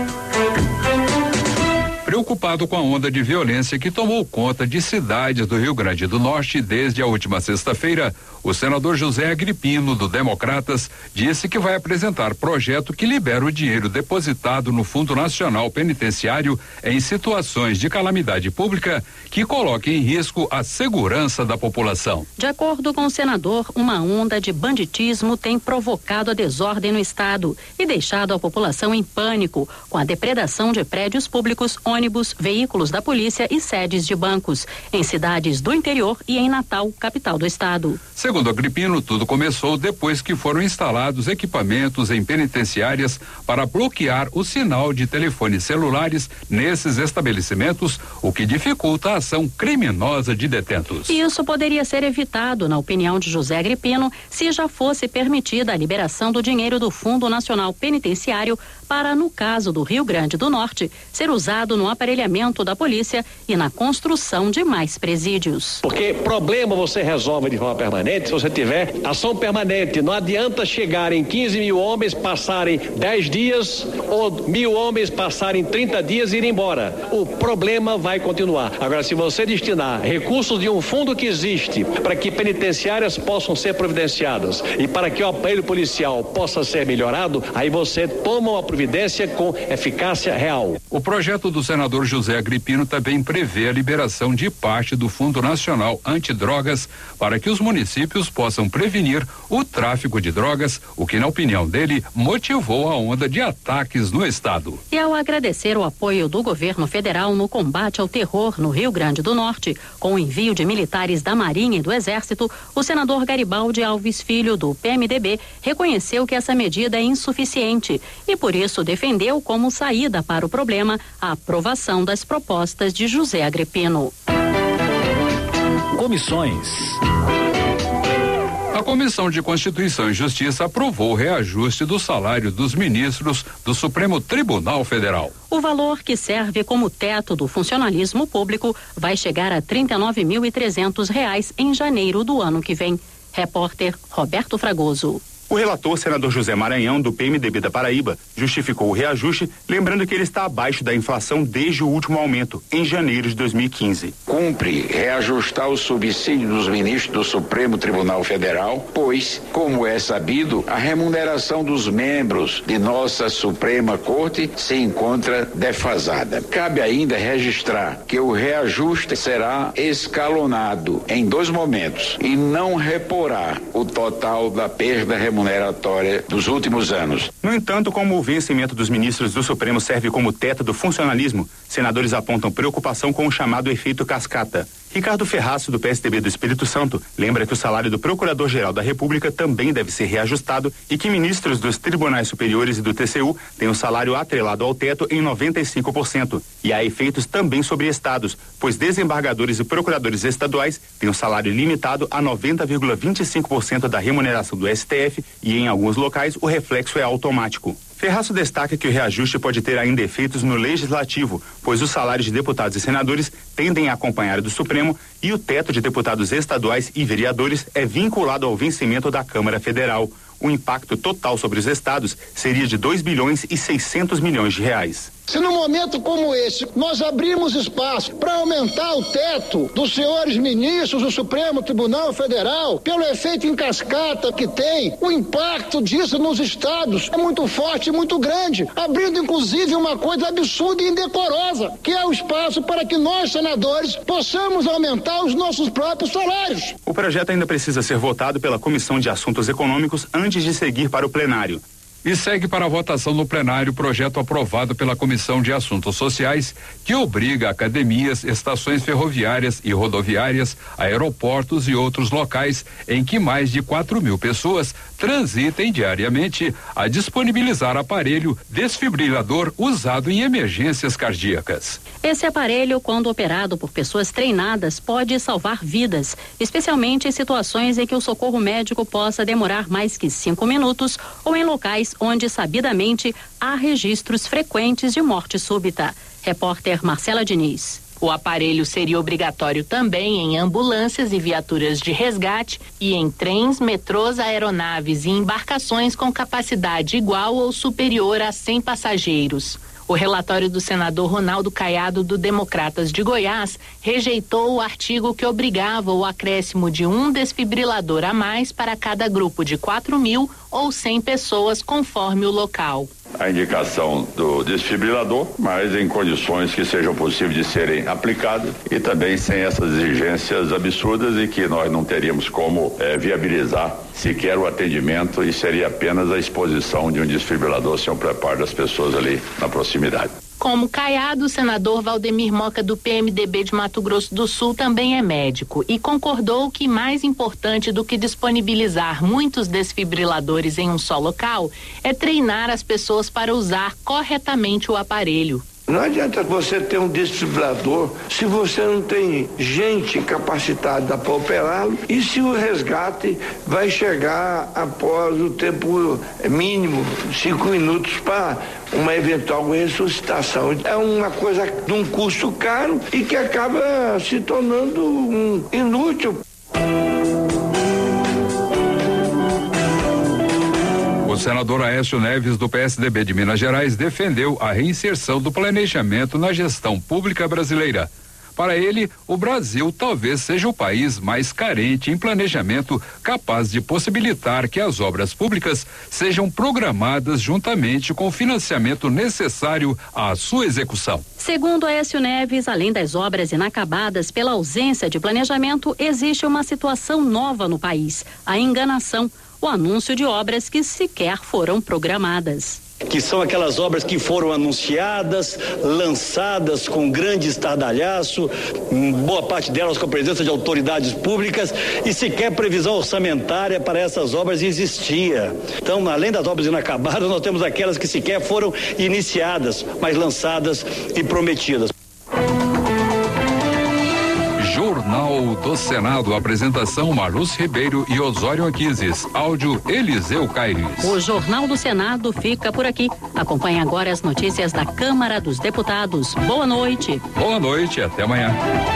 Preocupado com a onda de violência que tomou conta de cidades do Rio Grande do Norte desde a última sexta-feira, o senador José Agripino, do Democratas, disse que vai apresentar projeto que libera o dinheiro depositado no Fundo Nacional Penitenciário em situações de calamidade pública que coloquem em risco a segurança da população. De acordo com o senador, uma onda de banditismo tem provocado a desordem no estado e deixado a população em pânico com a depredação de prédios públicos, ônibus, veículos da polícia e sedes de bancos em cidades do interior e em Natal, capital do estado. Segundo Agripino, tudo começou depois que foram instalados equipamentos em penitenciárias para bloquear o sinal de telefones celulares nesses estabelecimentos, o que dificulta a ação criminosa de detentos. Isso poderia ser evitado, na opinião de José Agripino, se já fosse permitida a liberação do dinheiro do Fundo Nacional Penitenciário para, no caso do Rio Grande do Norte, ser usado no no aparelhamento da polícia e na construção de mais presídios. Porque problema você resolve de forma permanente se você tiver ação permanente. Não adianta chegarem quinze mil homens, passarem dez dias ou mil homens passarem trinta dias e ir embora. O problema vai continuar. Agora, se você destinar recursos de um fundo que existe para que penitenciárias possam ser providenciadas e para que o aparelho policial possa ser melhorado, aí você toma uma providência com eficácia real. O projeto do senador José Agripino também prevê a liberação de parte do Fundo Nacional Antidrogas para que os municípios possam prevenir o tráfico de drogas, o que, na opinião dele, motivou a onda de ataques no estado. E ao agradecer o apoio do governo federal no combate ao terror no Rio Grande do Norte, com o envio de militares da Marinha e do Exército, o senador Garibaldi Alves Filho, do P M D B, reconheceu que essa medida é insuficiente e, por isso, defendeu como saída para o problema a aprovação das propostas de José Agripino. Comissões. A Comissão de Constituição e Justiça aprovou o reajuste do salário dos ministros do Supremo Tribunal Federal. O valor que serve como teto do funcionalismo público vai chegar a trinta e nove mil e trezentos reais em janeiro do ano que vem. Repórter Roberto Fragoso. O relator, senador José Maranhão, do P M D B da Paraíba, justificou o reajuste, lembrando que ele está abaixo da inflação desde o último aumento, em janeiro de dois mil e quinze. Cumpre reajustar o subsídio dos ministros do Supremo Tribunal Federal, pois, como é sabido, a remuneração dos membros de nossa Suprema Corte se encontra defasada. Cabe ainda registrar que o reajuste será escalonado em dois momentos e não reporá o total da perda remuneratória remuneratória dos últimos anos. No entanto, como o vencimento dos ministros do Supremo serve como teto do funcionalismo, senadores apontam preocupação com o chamado efeito cascata. Ricardo Ferraço, do P S D B do Espírito Santo, lembra que o salário do Procurador-Geral da República também deve ser reajustado e que ministros dos tribunais superiores e do T C U têm o salário atrelado ao teto em noventa e cinco por cento. E há efeitos também sobre estados, pois desembargadores e procuradores estaduais têm o salário limitado a noventa vírgula vinte e cinco por cento da remuneração do S T F e em alguns locais o reflexo é automático. Ferraço destaca que o reajuste pode ter ainda efeitos no legislativo, pois os salários de deputados e senadores tendem a acompanhar do Supremo e o teto de deputados estaduais e vereadores é vinculado ao vencimento da Câmara Federal. O impacto total sobre os estados seria de dois bilhões e seiscentos milhões de reais. Se num momento como esse nós abrirmos espaço para aumentar o teto dos senhores ministros do Supremo Tribunal Federal, pelo efeito em cascata que tem, o impacto disso nos estados é muito forte e muito grande, abrindo inclusive uma coisa absurda e indecorosa, que é o espaço para que nós, senadores, possamos aumentar os nossos próprios salários. O projeto ainda precisa ser votado pela Comissão de Assuntos Econômicos antes de seguir para o plenário. E segue para a votação no plenário o projeto aprovado pela Comissão de Assuntos Sociais, que obriga academias, estações ferroviárias e rodoviárias, aeroportos e outros locais em que mais de quatro mil pessoas transitem diariamente a disponibilizar aparelho desfibrilador usado em emergências cardíacas. Esse aparelho, quando operado por pessoas treinadas, pode salvar vidas, especialmente em situações em que o socorro médico possa demorar mais que cinco minutos ou em locais onde sabidamente há registros frequentes de morte súbita. Repórter Marcela Diniz. O aparelho seria obrigatório também em ambulâncias e viaturas de resgate e em trens, metrôs, aeronaves e embarcações com capacidade igual ou superior a cem passageiros. O relatório do senador Ronaldo Caiado, do Democratas de Goiás, rejeitou o artigo que obrigava o acréscimo de um desfibrilador a mais para cada grupo de quatro mil ou cem pessoas, conforme o local. A indicação do desfibrilador, mas em condições que sejam possíveis de serem aplicadas e também sem essas exigências absurdas e que nós não teríamos como eh, viabilizar sequer o atendimento e seria apenas a exposição de um desfibrilador sem o preparo das pessoas ali na proximidade. Como Caiado, o senador Valdemir Moca, do P M D B de Mato Grosso do Sul, também é médico e concordou que mais importante do que disponibilizar muitos desfibriladores em um só local é treinar as pessoas para usar corretamente o aparelho. Não adianta você ter um desfibrilador se você não tem gente capacitada para operá-lo e se o resgate vai chegar após o tempo mínimo, cinco minutos, para uma eventual ressuscitação. É uma coisa de um custo caro e que acaba se tornando um inútil. O senador Aécio Neves, do P S D B de Minas Gerais, defendeu a reinserção do planejamento na gestão pública brasileira. Para ele, o Brasil talvez seja o país mais carente em planejamento, capaz de possibilitar que as obras públicas sejam programadas juntamente com o financiamento necessário à sua execução. Segundo Aécio Neves, além das obras inacabadas pela ausência de planejamento, existe uma situação nova no país: a enganação, o anúncio de obras que sequer foram programadas. Que são aquelas obras que foram anunciadas, lançadas com grande estardalhaço, boa parte delas com a presença de autoridades públicas, e sequer previsão orçamentária para essas obras existia. Então, além das obras inacabadas, nós temos aquelas que sequer foram iniciadas, mas lançadas e prometidas. Jornal do Senado, apresentação Marlúcio Ribeiro e Osório Aquises, áudio Eliseu Caires. O Jornal do Senado fica por aqui. Acompanhe agora as notícias da Câmara dos Deputados. Boa noite. Boa noite, até amanhã.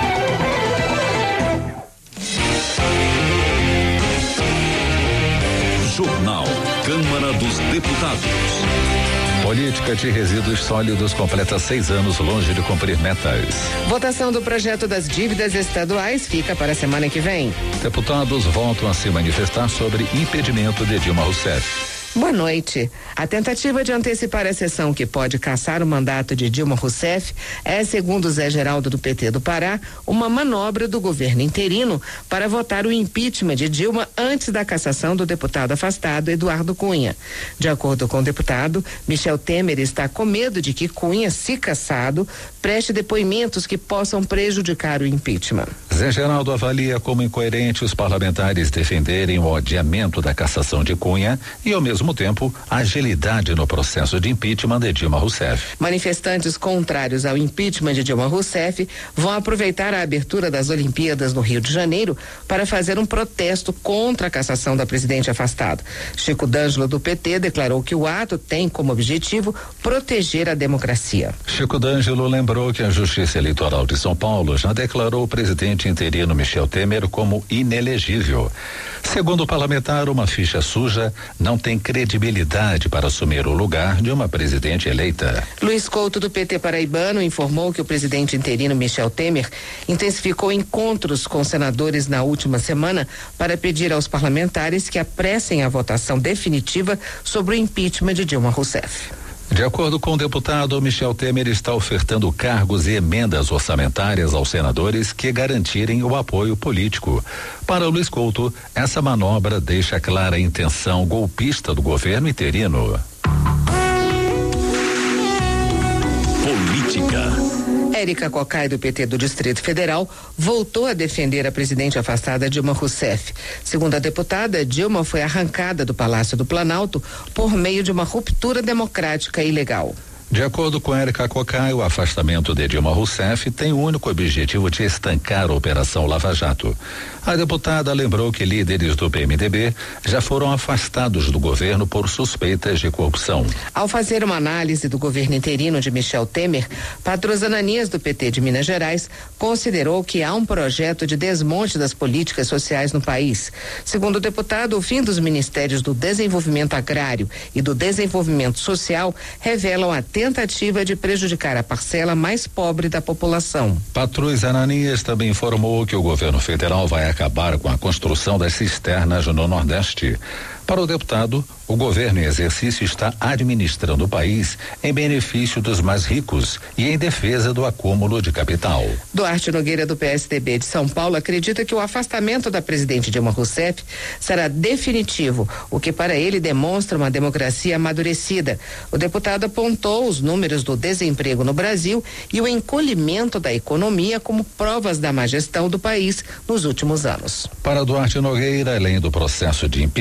Jornal Câmara dos Deputados. Política de resíduos sólidos completa seis anos longe de cumprir metas. Votação do projeto das dívidas estaduais fica para a semana que vem. Deputados voltam a se manifestar sobre impedimento de Dilma Rousseff. Boa noite. A tentativa de antecipar a sessão que pode cassar o mandato de Dilma Rousseff é, segundo Zé Geraldo do P T do Pará, uma manobra do governo interino para votar o impeachment de Dilma antes da cassação do deputado afastado Eduardo Cunha. De acordo com o deputado, Michel Temer está com medo de que Cunha, se cassado, preste depoimentos que possam prejudicar o impeachment. Zé Geraldo avalia como incoerente os parlamentares defenderem o adiamento da cassação de Cunha e, ao mesmo mesmo tempo, agilidade no processo de impeachment de Dilma Rousseff. Manifestantes contrários ao impeachment de Dilma Rousseff vão aproveitar a abertura das Olimpíadas no Rio de Janeiro para fazer um protesto contra a cassação da presidente afastada. Chico D'Angelo, do P T, declarou que o ato tem como objetivo proteger a democracia. Chico D'Angelo lembrou que a Justiça Eleitoral de São Paulo já declarou o presidente interino Michel Temer como inelegível. Segundo o parlamentar, uma ficha suja não tem credibilidade para assumir o lugar de uma presidente eleita. Luiz Couto, do P T paraibano, informou que o presidente interino Michel Temer intensificou encontros com senadores na última semana para pedir aos parlamentares que apressem a votação definitiva sobre o impeachment de Dilma Rousseff. De acordo com o deputado, Michel Temer está ofertando cargos e emendas orçamentárias aos senadores que garantirem o apoio político. Para Luiz Couto, essa manobra deixa clara a intenção golpista do governo interino. Política. Érica Cocai, do P T do Distrito Federal, voltou a defender a presidente afastada Dilma Rousseff. Segundo a deputada, Dilma foi arrancada do Palácio do Planalto por meio de uma ruptura democrática ilegal. De acordo com Érica Cocai, o afastamento de Dilma Rousseff tem o único objetivo de estancar a Operação Lava Jato. A deputada lembrou que líderes do P M D B já foram afastados do governo por suspeitas de corrupção. Ao fazer uma análise do governo interino de Michel Temer, Patrus Ananias, do P T de Minas Gerais, considerou que há um projeto de desmonte das políticas sociais no país. Segundo o deputado, o fim dos ministérios do Desenvolvimento Agrário e do Desenvolvimento Social revelam a tentativa de prejudicar a parcela mais pobre da população. Patrus Ananias também informou que o governo federal vai acabar com a construção das cisternas no Nordeste. Para o deputado, o governo em exercício está administrando o país em benefício dos mais ricos e em defesa do acúmulo de capital. Duarte Nogueira, do P S D B de São Paulo, acredita que o afastamento da presidente Dilma Rousseff será definitivo, o que para ele demonstra uma democracia amadurecida. O deputado apontou os números do desemprego no Brasil e o encolhimento da economia como provas da má gestão do país nos últimos anos. Para Duarte Nogueira, além do processo de impeachment,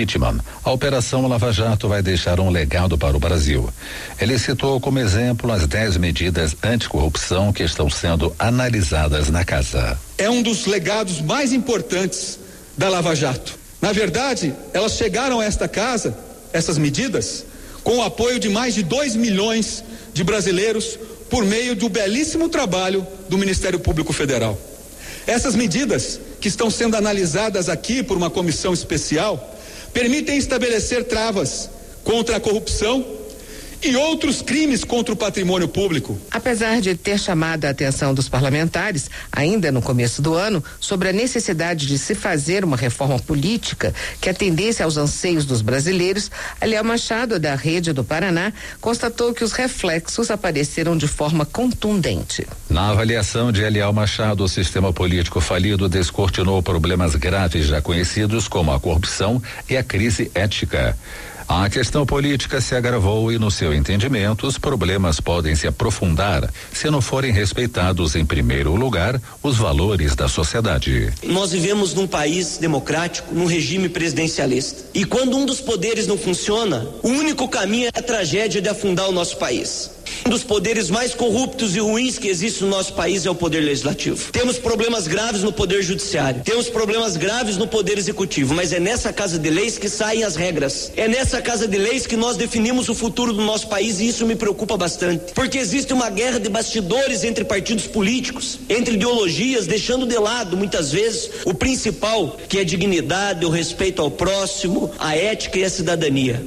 A Operação Lava Jato vai deixar um legado para o Brasil. Ele citou como exemplo as dez medidas anticorrupção que estão sendo analisadas na casa. É um dos legados mais importantes da Lava Jato. Na verdade, elas chegaram a esta casa, essas medidas, com o apoio de mais de dois milhões de brasileiros por meio do belíssimo trabalho do Ministério Público Federal. Essas medidas, que estão sendo analisadas aqui por uma comissão especial, permitem estabelecer travas contra a corrupção e outros crimes contra o patrimônio público. Apesar de ter chamado a atenção dos parlamentares, ainda no começo do ano, sobre a necessidade de se fazer uma reforma política que atendesse aos anseios dos brasileiros, Eliel Machado, da Rede do Paraná, constatou que os reflexos apareceram de forma contundente. Na avaliação de Eliel Machado, o sistema político falido descortinou problemas graves já conhecidos como a corrupção e a crise ética. A questão política se agravou e, no seu entendimento, os problemas podem se aprofundar se não forem respeitados, em primeiro lugar, os valores da sociedade. Nós vivemos num país democrático, num regime presidencialista. E quando um dos poderes não funciona, o único caminho é a tragédia de afundar o nosso país. Um dos poderes mais corruptos e ruins que existe no nosso país é o poder legislativo. Temos problemas graves no poder judiciário, temos problemas graves no poder executivo, mas é nessa casa de leis que saem as regras. É nessa casa de leis que nós definimos o futuro do nosso país, e isso me preocupa bastante, porque existe uma guerra de bastidores entre partidos políticos, entre ideologias, deixando de lado muitas vezes o principal, que é a dignidade, o respeito ao próximo, a ética e a cidadania.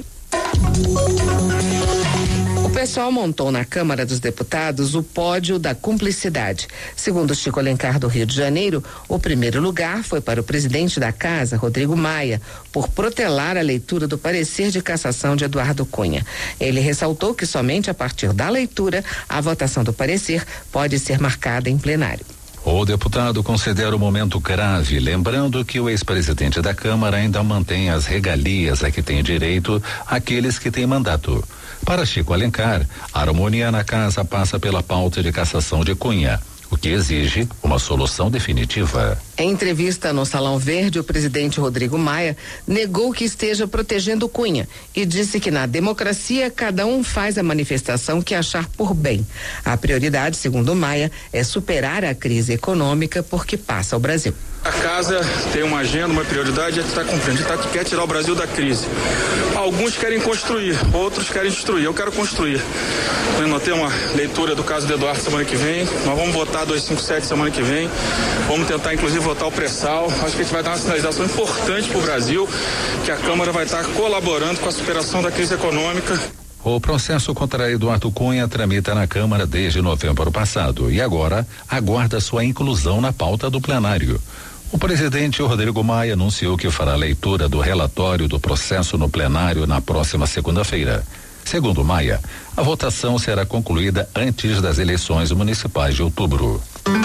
O pessoal montou na Câmara dos Deputados o pódio da cumplicidade. Segundo Chico Alencar, do Rio de Janeiro, o primeiro lugar foi para o presidente da casa, Rodrigo Maia, por protelar a leitura do parecer de cassação de Eduardo Cunha. Ele ressaltou que somente a partir da leitura a votação do parecer pode ser marcada em plenário. O deputado considera o momento grave, lembrando que o ex-presidente da Câmara ainda mantém as regalias a que tem direito aqueles que têm mandato. Para Chico Alencar, a harmonia na casa passa pela pauta de cassação de Cunha, o que exige uma solução definitiva. Em entrevista no Salão Verde, o presidente Rodrigo Maia negou que esteja protegendo Cunha e disse que na democracia cada um faz a manifestação que achar por bem. A prioridade, segundo Maia, é superar a crise econômica porque passa o Brasil. A casa tem uma agenda, uma prioridade, é que está cumprindo, tá, que quer tirar o Brasil da crise. Alguns querem construir, outros querem destruir. Eu quero construir. Nós temos uma leitura do caso do Eduardo semana que vem, nós vamos votar duzentos e cinquenta e sete semana que vem, vamos tentar inclusive votar o pré-sal. Acho que a gente vai dar uma sinalização importante para o Brasil, que a Câmara vai estar colaborando com a superação da crise econômica. O processo contra Eduardo Cunha tramita na Câmara desde novembro passado e agora aguarda sua inclusão na pauta do plenário. O presidente Rodrigo Maia anunciou que fará leitura do relatório do processo no plenário na próxima segunda-feira. Segundo Maia, a votação será concluída antes das eleições municipais de outubro.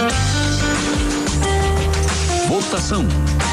Votação.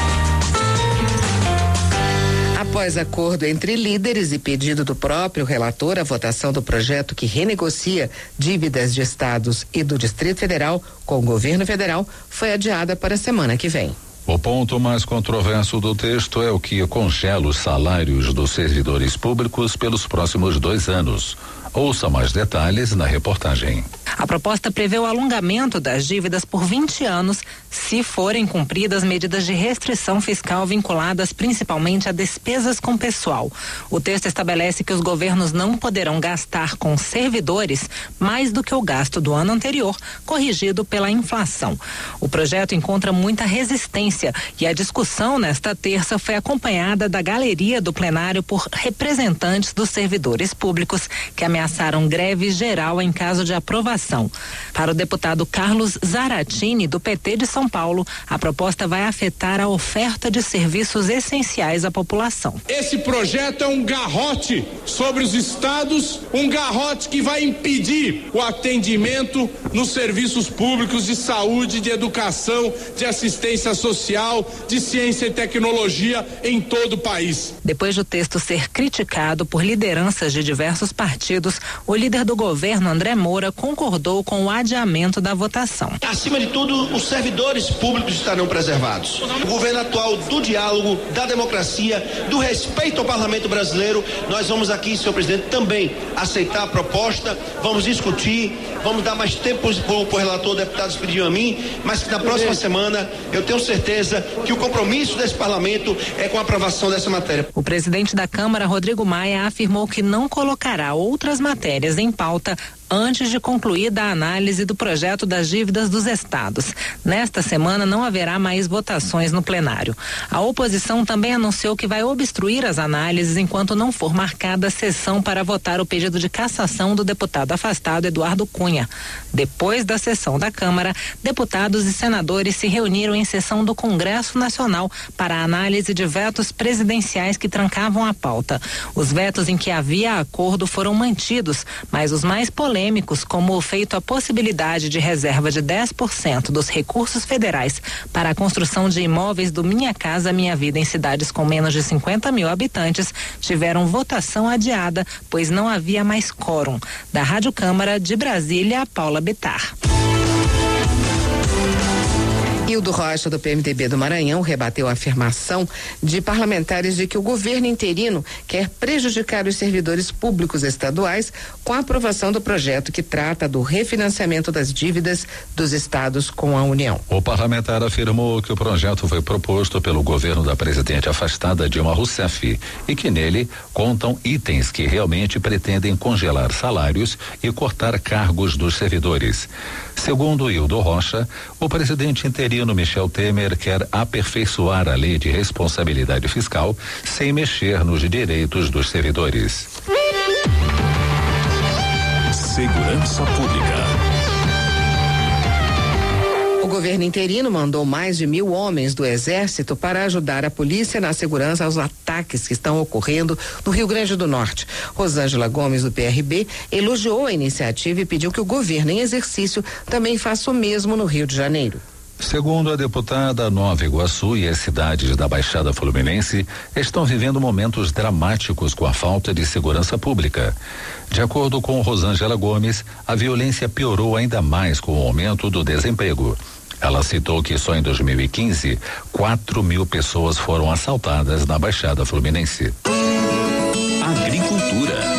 Após acordo entre líderes e pedido do próprio relator, a votação do projeto que renegocia dívidas de estados e do Distrito Federal com o governo federal foi adiada para a semana que vem. O ponto mais controverso do texto é o que congela os salários dos servidores públicos pelos próximos dois anos. Ouça mais detalhes na reportagem. A proposta prevê o alongamento das dívidas por vinte anos, se forem cumpridas medidas de restrição fiscal vinculadas principalmente a despesas com pessoal. O texto estabelece que os governos não poderão gastar com servidores mais do que o gasto do ano anterior, corrigido pela inflação. O projeto encontra muita resistência e a discussão nesta terça foi acompanhada da galeria do plenário por representantes dos servidores públicos que ameaçaram greve geral em caso de aprovação. Para o deputado Carlos Zaratini, do P T de São Paulo, a proposta vai afetar a oferta de serviços essenciais à população. Esse projeto é um garrote sobre os estados, um garrote que vai impedir o atendimento nos serviços públicos de saúde, de educação, de assistência social, de ciência e tecnologia em todo o país. Depois do texto ser criticado por lideranças de diversos partidos, o líder do governo, André Moura, concordou concordou com o adiamento da votação. Acima de tudo, os servidores públicos estarão preservados. O governo atual do diálogo, da democracia, do respeito ao parlamento brasileiro, nós vamos aqui, senhor presidente, também aceitar a proposta, vamos discutir, vamos dar mais tempo para o relator, deputados pediu a mim, mas que na próxima semana eu tenho certeza que o compromisso desse parlamento é com a aprovação dessa matéria. O presidente da Câmara, Rodrigo Maia, afirmou que não colocará outras matérias em pauta antes de concluída a análise do projeto das dívidas dos estados. Nesta semana não haverá mais votações no plenário. A oposição também anunciou que vai obstruir as análises enquanto não for marcada a sessão para votar o pedido de cassação do deputado afastado Eduardo Cunha. Depois da sessão da Câmara, deputados e senadores se reuniram em sessão do Congresso Nacional para a análise de vetos presidenciais que trancavam a pauta. Os vetos em que havia acordo foram mantidos, mas os mais polêmicos polêmicos, como o feito a possibilidade de reserva de dez por cento dos recursos federais para a construção de imóveis do Minha Casa Minha Vida em cidades com menos de cinquenta mil habitantes, tiveram votação adiada, pois não havia mais quórum. Da Rádio Câmara de Brasília, Paula Bittar. Hildo Rocha, do P M D B do Maranhão, rebateu a afirmação de parlamentares de que o governo interino quer prejudicar os servidores públicos estaduais com a aprovação do projeto que trata do refinanciamento das dívidas dos estados com a União. O parlamentar afirmou que o projeto foi proposto pelo governo da presidente afastada Dilma Rousseff e que nele contam itens que realmente pretendem congelar salários e cortar cargos dos servidores. Segundo Hildo Rocha, o presidente interino Michel Temer quer aperfeiçoar a lei de responsabilidade fiscal sem mexer nos direitos dos servidores. Segurança Pública. O governo interino mandou mais de mil homens do Exército para ajudar a polícia na segurança aos ataques que estão ocorrendo no Rio Grande do Norte. Rosângela Gomes, do P R B, elogiou a iniciativa e pediu que o governo em exercício também faça o mesmo no Rio de Janeiro. Segundo a deputada, Nova Iguaçu e as cidades da Baixada Fluminense estão vivendo momentos dramáticos com a falta de segurança pública. De acordo com Rosângela Gomes, a violência piorou ainda mais com o aumento do desemprego. Ela citou que só em dois mil e quinze, quatro mil pessoas foram assaltadas na Baixada Fluminense. Agricultura.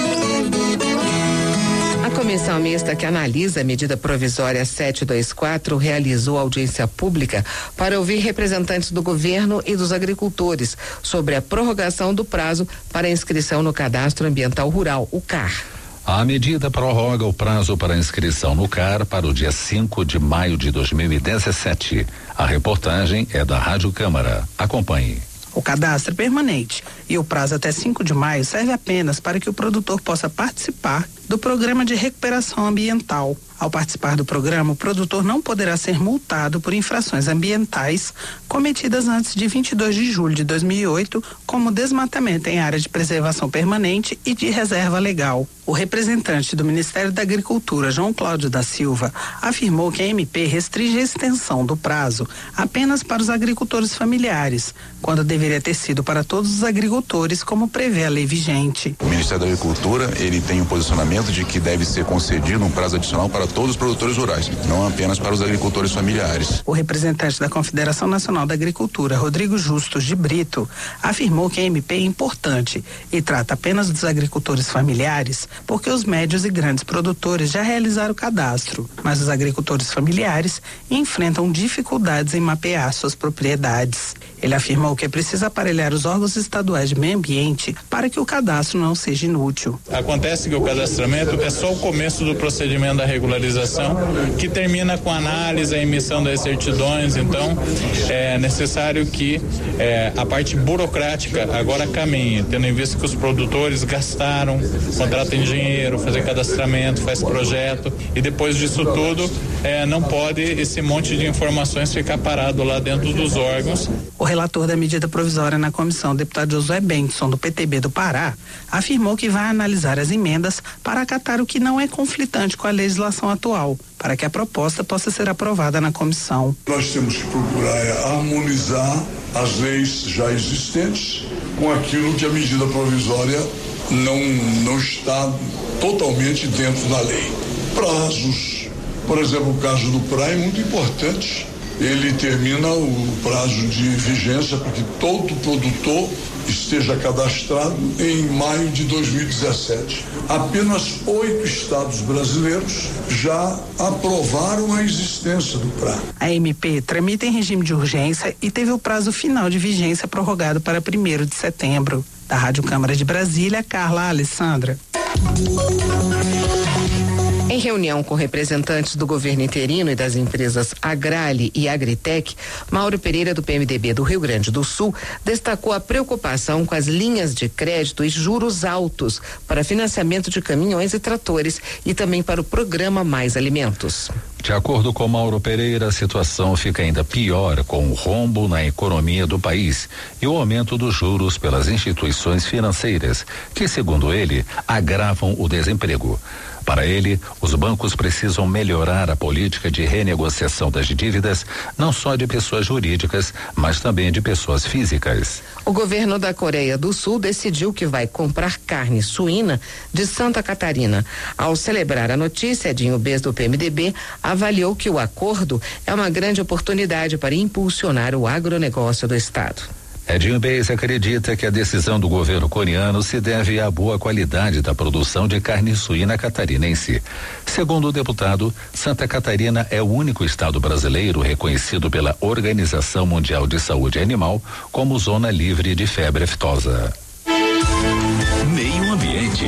A comissão mista que analisa a medida provisória setecentos e vinte e quatro realizou audiência pública para ouvir representantes do governo e dos agricultores sobre a prorrogação do prazo para inscrição no Cadastro Ambiental Rural, o C A R. A medida prorroga o prazo para inscrição no C A R para o dia cinco de maio de dois mil e dezessete. A reportagem é da Rádio Câmara. Acompanhe. O cadastro é permanente e o prazo até cinco de maio serve apenas para que o produtor possa participar do programa de recuperação ambiental. Ao participar do programa, o produtor não poderá ser multado por infrações ambientais cometidas antes de vinte e dois de julho de dois mil e oito, como desmatamento em área de preservação permanente e de reserva legal. O representante do Ministério da Agricultura, João Cláudio da Silva, afirmou que a M P restringe a extensão do prazo apenas para os agricultores familiares, quando deveria ter sido para todos os agricultores, como prevê a lei vigente. O Ministério da Agricultura, ele tem um posicionamento de que deve ser concedido um prazo adicional para todos os produtores rurais, não apenas para os agricultores familiares. O representante da Confederação Nacional da Agricultura, Rodrigo Justus de Brito, afirmou que a M P é importante e trata apenas dos agricultores familiares, porque os médios e grandes produtores já realizaram o cadastro, mas os agricultores familiares enfrentam dificuldades em mapear suas propriedades. Ele afirmou que é preciso aparelhar os órgãos estaduais de meio ambiente para que o cadastro não seja inútil. Acontece que o cadastramento é só o começo do procedimento da regularização, que termina com a análise, a emissão das certidões. Então, é necessário que é, a parte burocrática agora caminhe, tendo em vista que os produtores gastaram, contratam engenheiro, fazer cadastramento, faz projeto, e depois disso tudo, é, não pode esse monte de informações ficar parado lá dentro dos órgãos. O relator da medida provisória na comissão, deputado Josué Benson, do P T B do Pará, afirmou que vai analisar as emendas para acatar o que não é conflitante com a legislação atual, para que a proposta possa ser aprovada na comissão. Nós temos que procurar harmonizar as leis já existentes com aquilo que a medida provisória não, não está totalmente dentro da lei. Prazos, Por exemplo, o caso do P R A é muito importante. Ele termina o prazo de vigência para que todo produtor esteja cadastrado em maio de dois mil e dezessete. Apenas oito estados brasileiros já aprovaram a existência do P R A. A M P tramita em regime de urgência e teve o prazo final de vigência prorrogado para primeiro de setembro. Da Rádio Câmara de Brasília, Carla Alessandra. Em reunião com representantes do governo interino e das empresas Agrale e Agritec, Mauro Pereira, do P M D B do Rio Grande do Sul, destacou a preocupação com as linhas de crédito e juros altos para financiamento de caminhões e tratores e também para o programa Mais Alimentos. De acordo com Mauro Pereira, a situação fica ainda pior com o rombo na economia do país e o aumento dos juros pelas instituições financeiras, que, segundo ele, agravam o desemprego. Para ele, os bancos precisam melhorar a política de renegociação das dívidas, não só de pessoas jurídicas, mas também de pessoas físicas. O governo da Coreia do Sul decidiu que vai comprar carne suína de Santa Catarina. Ao celebrar a notícia, Edinho Bez, do P M D B, avaliou que o acordo é uma grande oportunidade para impulsionar o agronegócio do estado. Edinho Bez acredita que a decisão do governo coreano se deve à boa qualidade da produção de carne suína catarinense. Segundo o deputado, Santa Catarina é o único estado brasileiro reconhecido pela Organização Mundial de Saúde Animal como zona livre de febre aftosa. Meio Ambiente.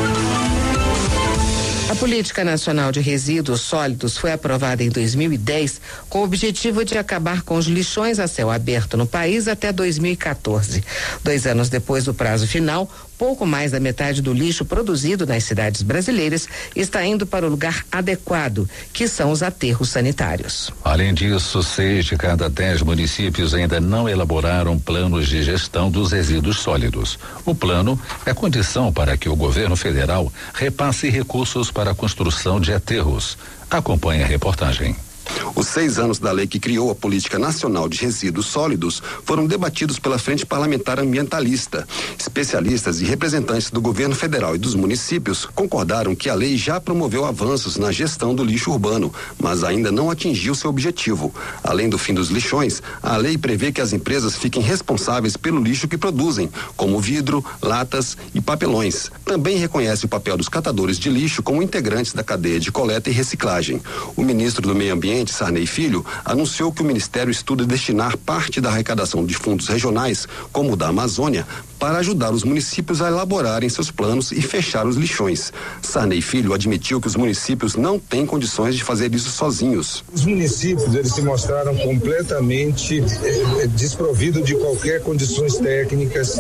A Política Nacional de Resíduos Sólidos foi aprovada em dois mil e dez com o objetivo de acabar com os lixões a céu aberto no país até dois mil e quatorze. Dois anos depois do prazo final, pouco mais da metade do lixo produzido nas cidades brasileiras está indo para o lugar adequado, que são os aterros sanitários. Além disso, seis de cada dez municípios ainda não elaboraram planos de gestão dos resíduos sólidos. O plano é condição para que o governo federal repasse recursos para a construção de aterros. Acompanhe a reportagem. Os seis anos da lei que criou a Política Nacional de Resíduos Sólidos foram debatidos pela Frente Parlamentar Ambientalista. Especialistas e representantes do governo federal e dos municípios concordaram que a lei já promoveu avanços na gestão do lixo urbano, mas ainda não atingiu seu objetivo. Além do fim dos lixões, a lei prevê que as empresas fiquem responsáveis pelo lixo que produzem, como vidro, latas e papelões. Também reconhece o papel dos catadores de lixo como integrantes da cadeia de coleta e reciclagem. O ministro do Meio Ambiente, Sarney Filho, anunciou que o Ministério estuda destinar parte da arrecadação de fundos regionais, como o da Amazônia, para ajudar os municípios a elaborarem seus planos e fechar os lixões. Sarney Filho admitiu que os municípios não têm condições de fazer isso sozinhos. Os municípios, eles se mostraram completamente eh, desprovidos de qualquer condições técnicas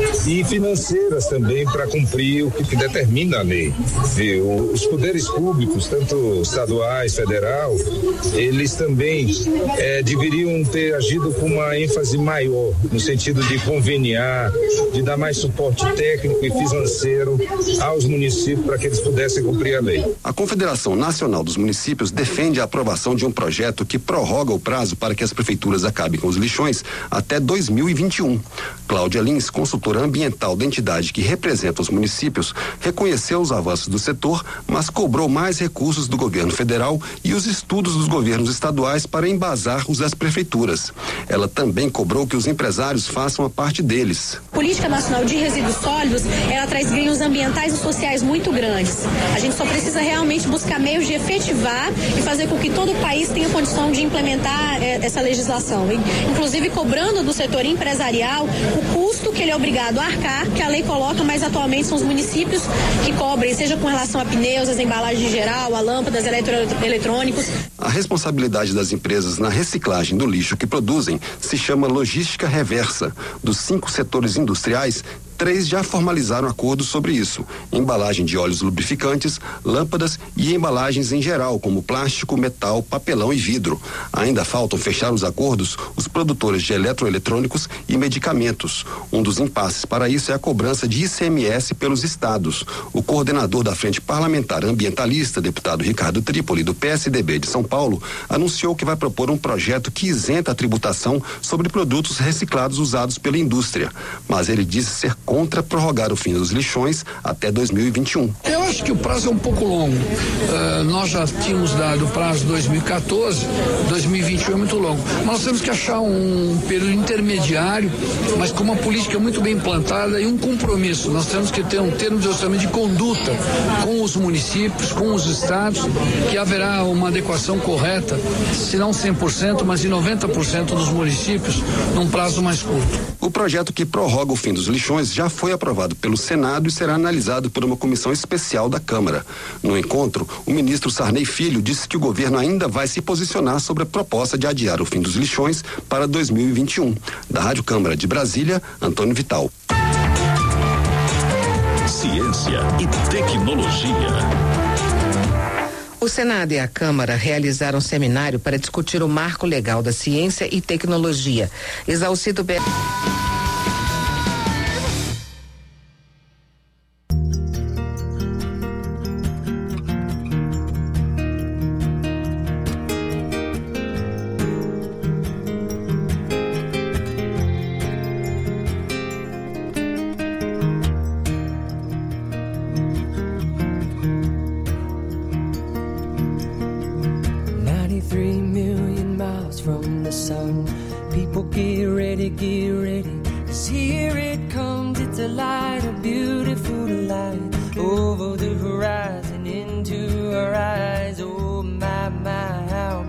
e financeiras também para cumprir o que determina a lei. E os poderes públicos, tanto estaduais, federal, eles também eh, deveriam ter agido com uma ênfase maior, no sentido de conveniar, de dar mais suporte técnico e financeiro aos municípios para que eles pudessem cumprir a lei. A Confederação Nacional dos Municípios defende a aprovação de um projeto que prorroga o prazo para que as prefeituras acabem com os lixões até dois mil e vinte e um. Cláudia Lins, consultora ambiental da entidade que representa os municípios, reconheceu os avanços do setor, mas cobrou mais recursos do governo federal e os estudos dos governos estaduais para embasar os das prefeituras. Ela também cobrou que os empresários façam a parte deles. A Política Nacional de Resíduos Sólidos, ela traz ganhos ambientais e sociais muito grandes. A gente só precisa realmente buscar meios de efetivar e fazer com que todo o país tenha condição de implementar eh, essa legislação. Inclusive cobrando do setor empresarial o custo que ele é obrigado a arcar, que a lei coloca, mas atualmente são os municípios que cobrem, seja com relação a pneus, as embalagens em geral, a lâmpadas, eletroeletrônicos. A responsabilidade das empresas na reciclagem do lixo que produzem se chama logística reversa. Dos cinco setores industriais, três já formalizaram acordos sobre isso: embalagem de óleos lubrificantes, lâmpadas e embalagens em geral, como plástico, metal, papelão e vidro. Ainda faltam fechar os acordos os produtores de eletroeletrônicos e medicamentos. Um dos impasses para isso é a cobrança de I C M S pelos estados. O coordenador da Frente Parlamentar Ambientalista, deputado Ricardo Trípoli, do P S D B de São Paulo, anunciou que vai propor um projeto que isenta a tributação sobre produtos reciclados usados pela indústria. Mas ele disse ser contra prorrogar o fim dos lixões até dois mil e vinte e um. Eu acho que o prazo é um pouco longo. Uh, nós já tínhamos dado o prazo dois mil e quatorze, dois mil e vinte e um é muito longo. Nós temos que achar um período intermediário, mas com uma política muito bem implantada e um compromisso. Nós temos que ter um termo de orçamento de conduta com os municípios, com os estados, que haverá uma adequação correta, se não cem por cento, mas em noventa por cento dos municípios, num prazo mais curto. O projeto que prorroga o fim dos lixões já foi aprovado pelo Senado e será analisado por uma comissão especial da Câmara. No encontro, o ministro Sarney Filho disse que o governo ainda vai se posicionar sobre a proposta de adiar o fim dos lixões para dois mil e vinte e um. Da Rádio Câmara de Brasília, Antônio Vital. Ciência e tecnologia. O Senado e a Câmara realizaram um seminário para discutir o marco legal da ciência e tecnologia. Exaucito Be... ninety-three million miles from the sun. People get ready, get ready, 'cause here it comes, it's a light, a beautiful light, over the horizon, into our eyes. Oh,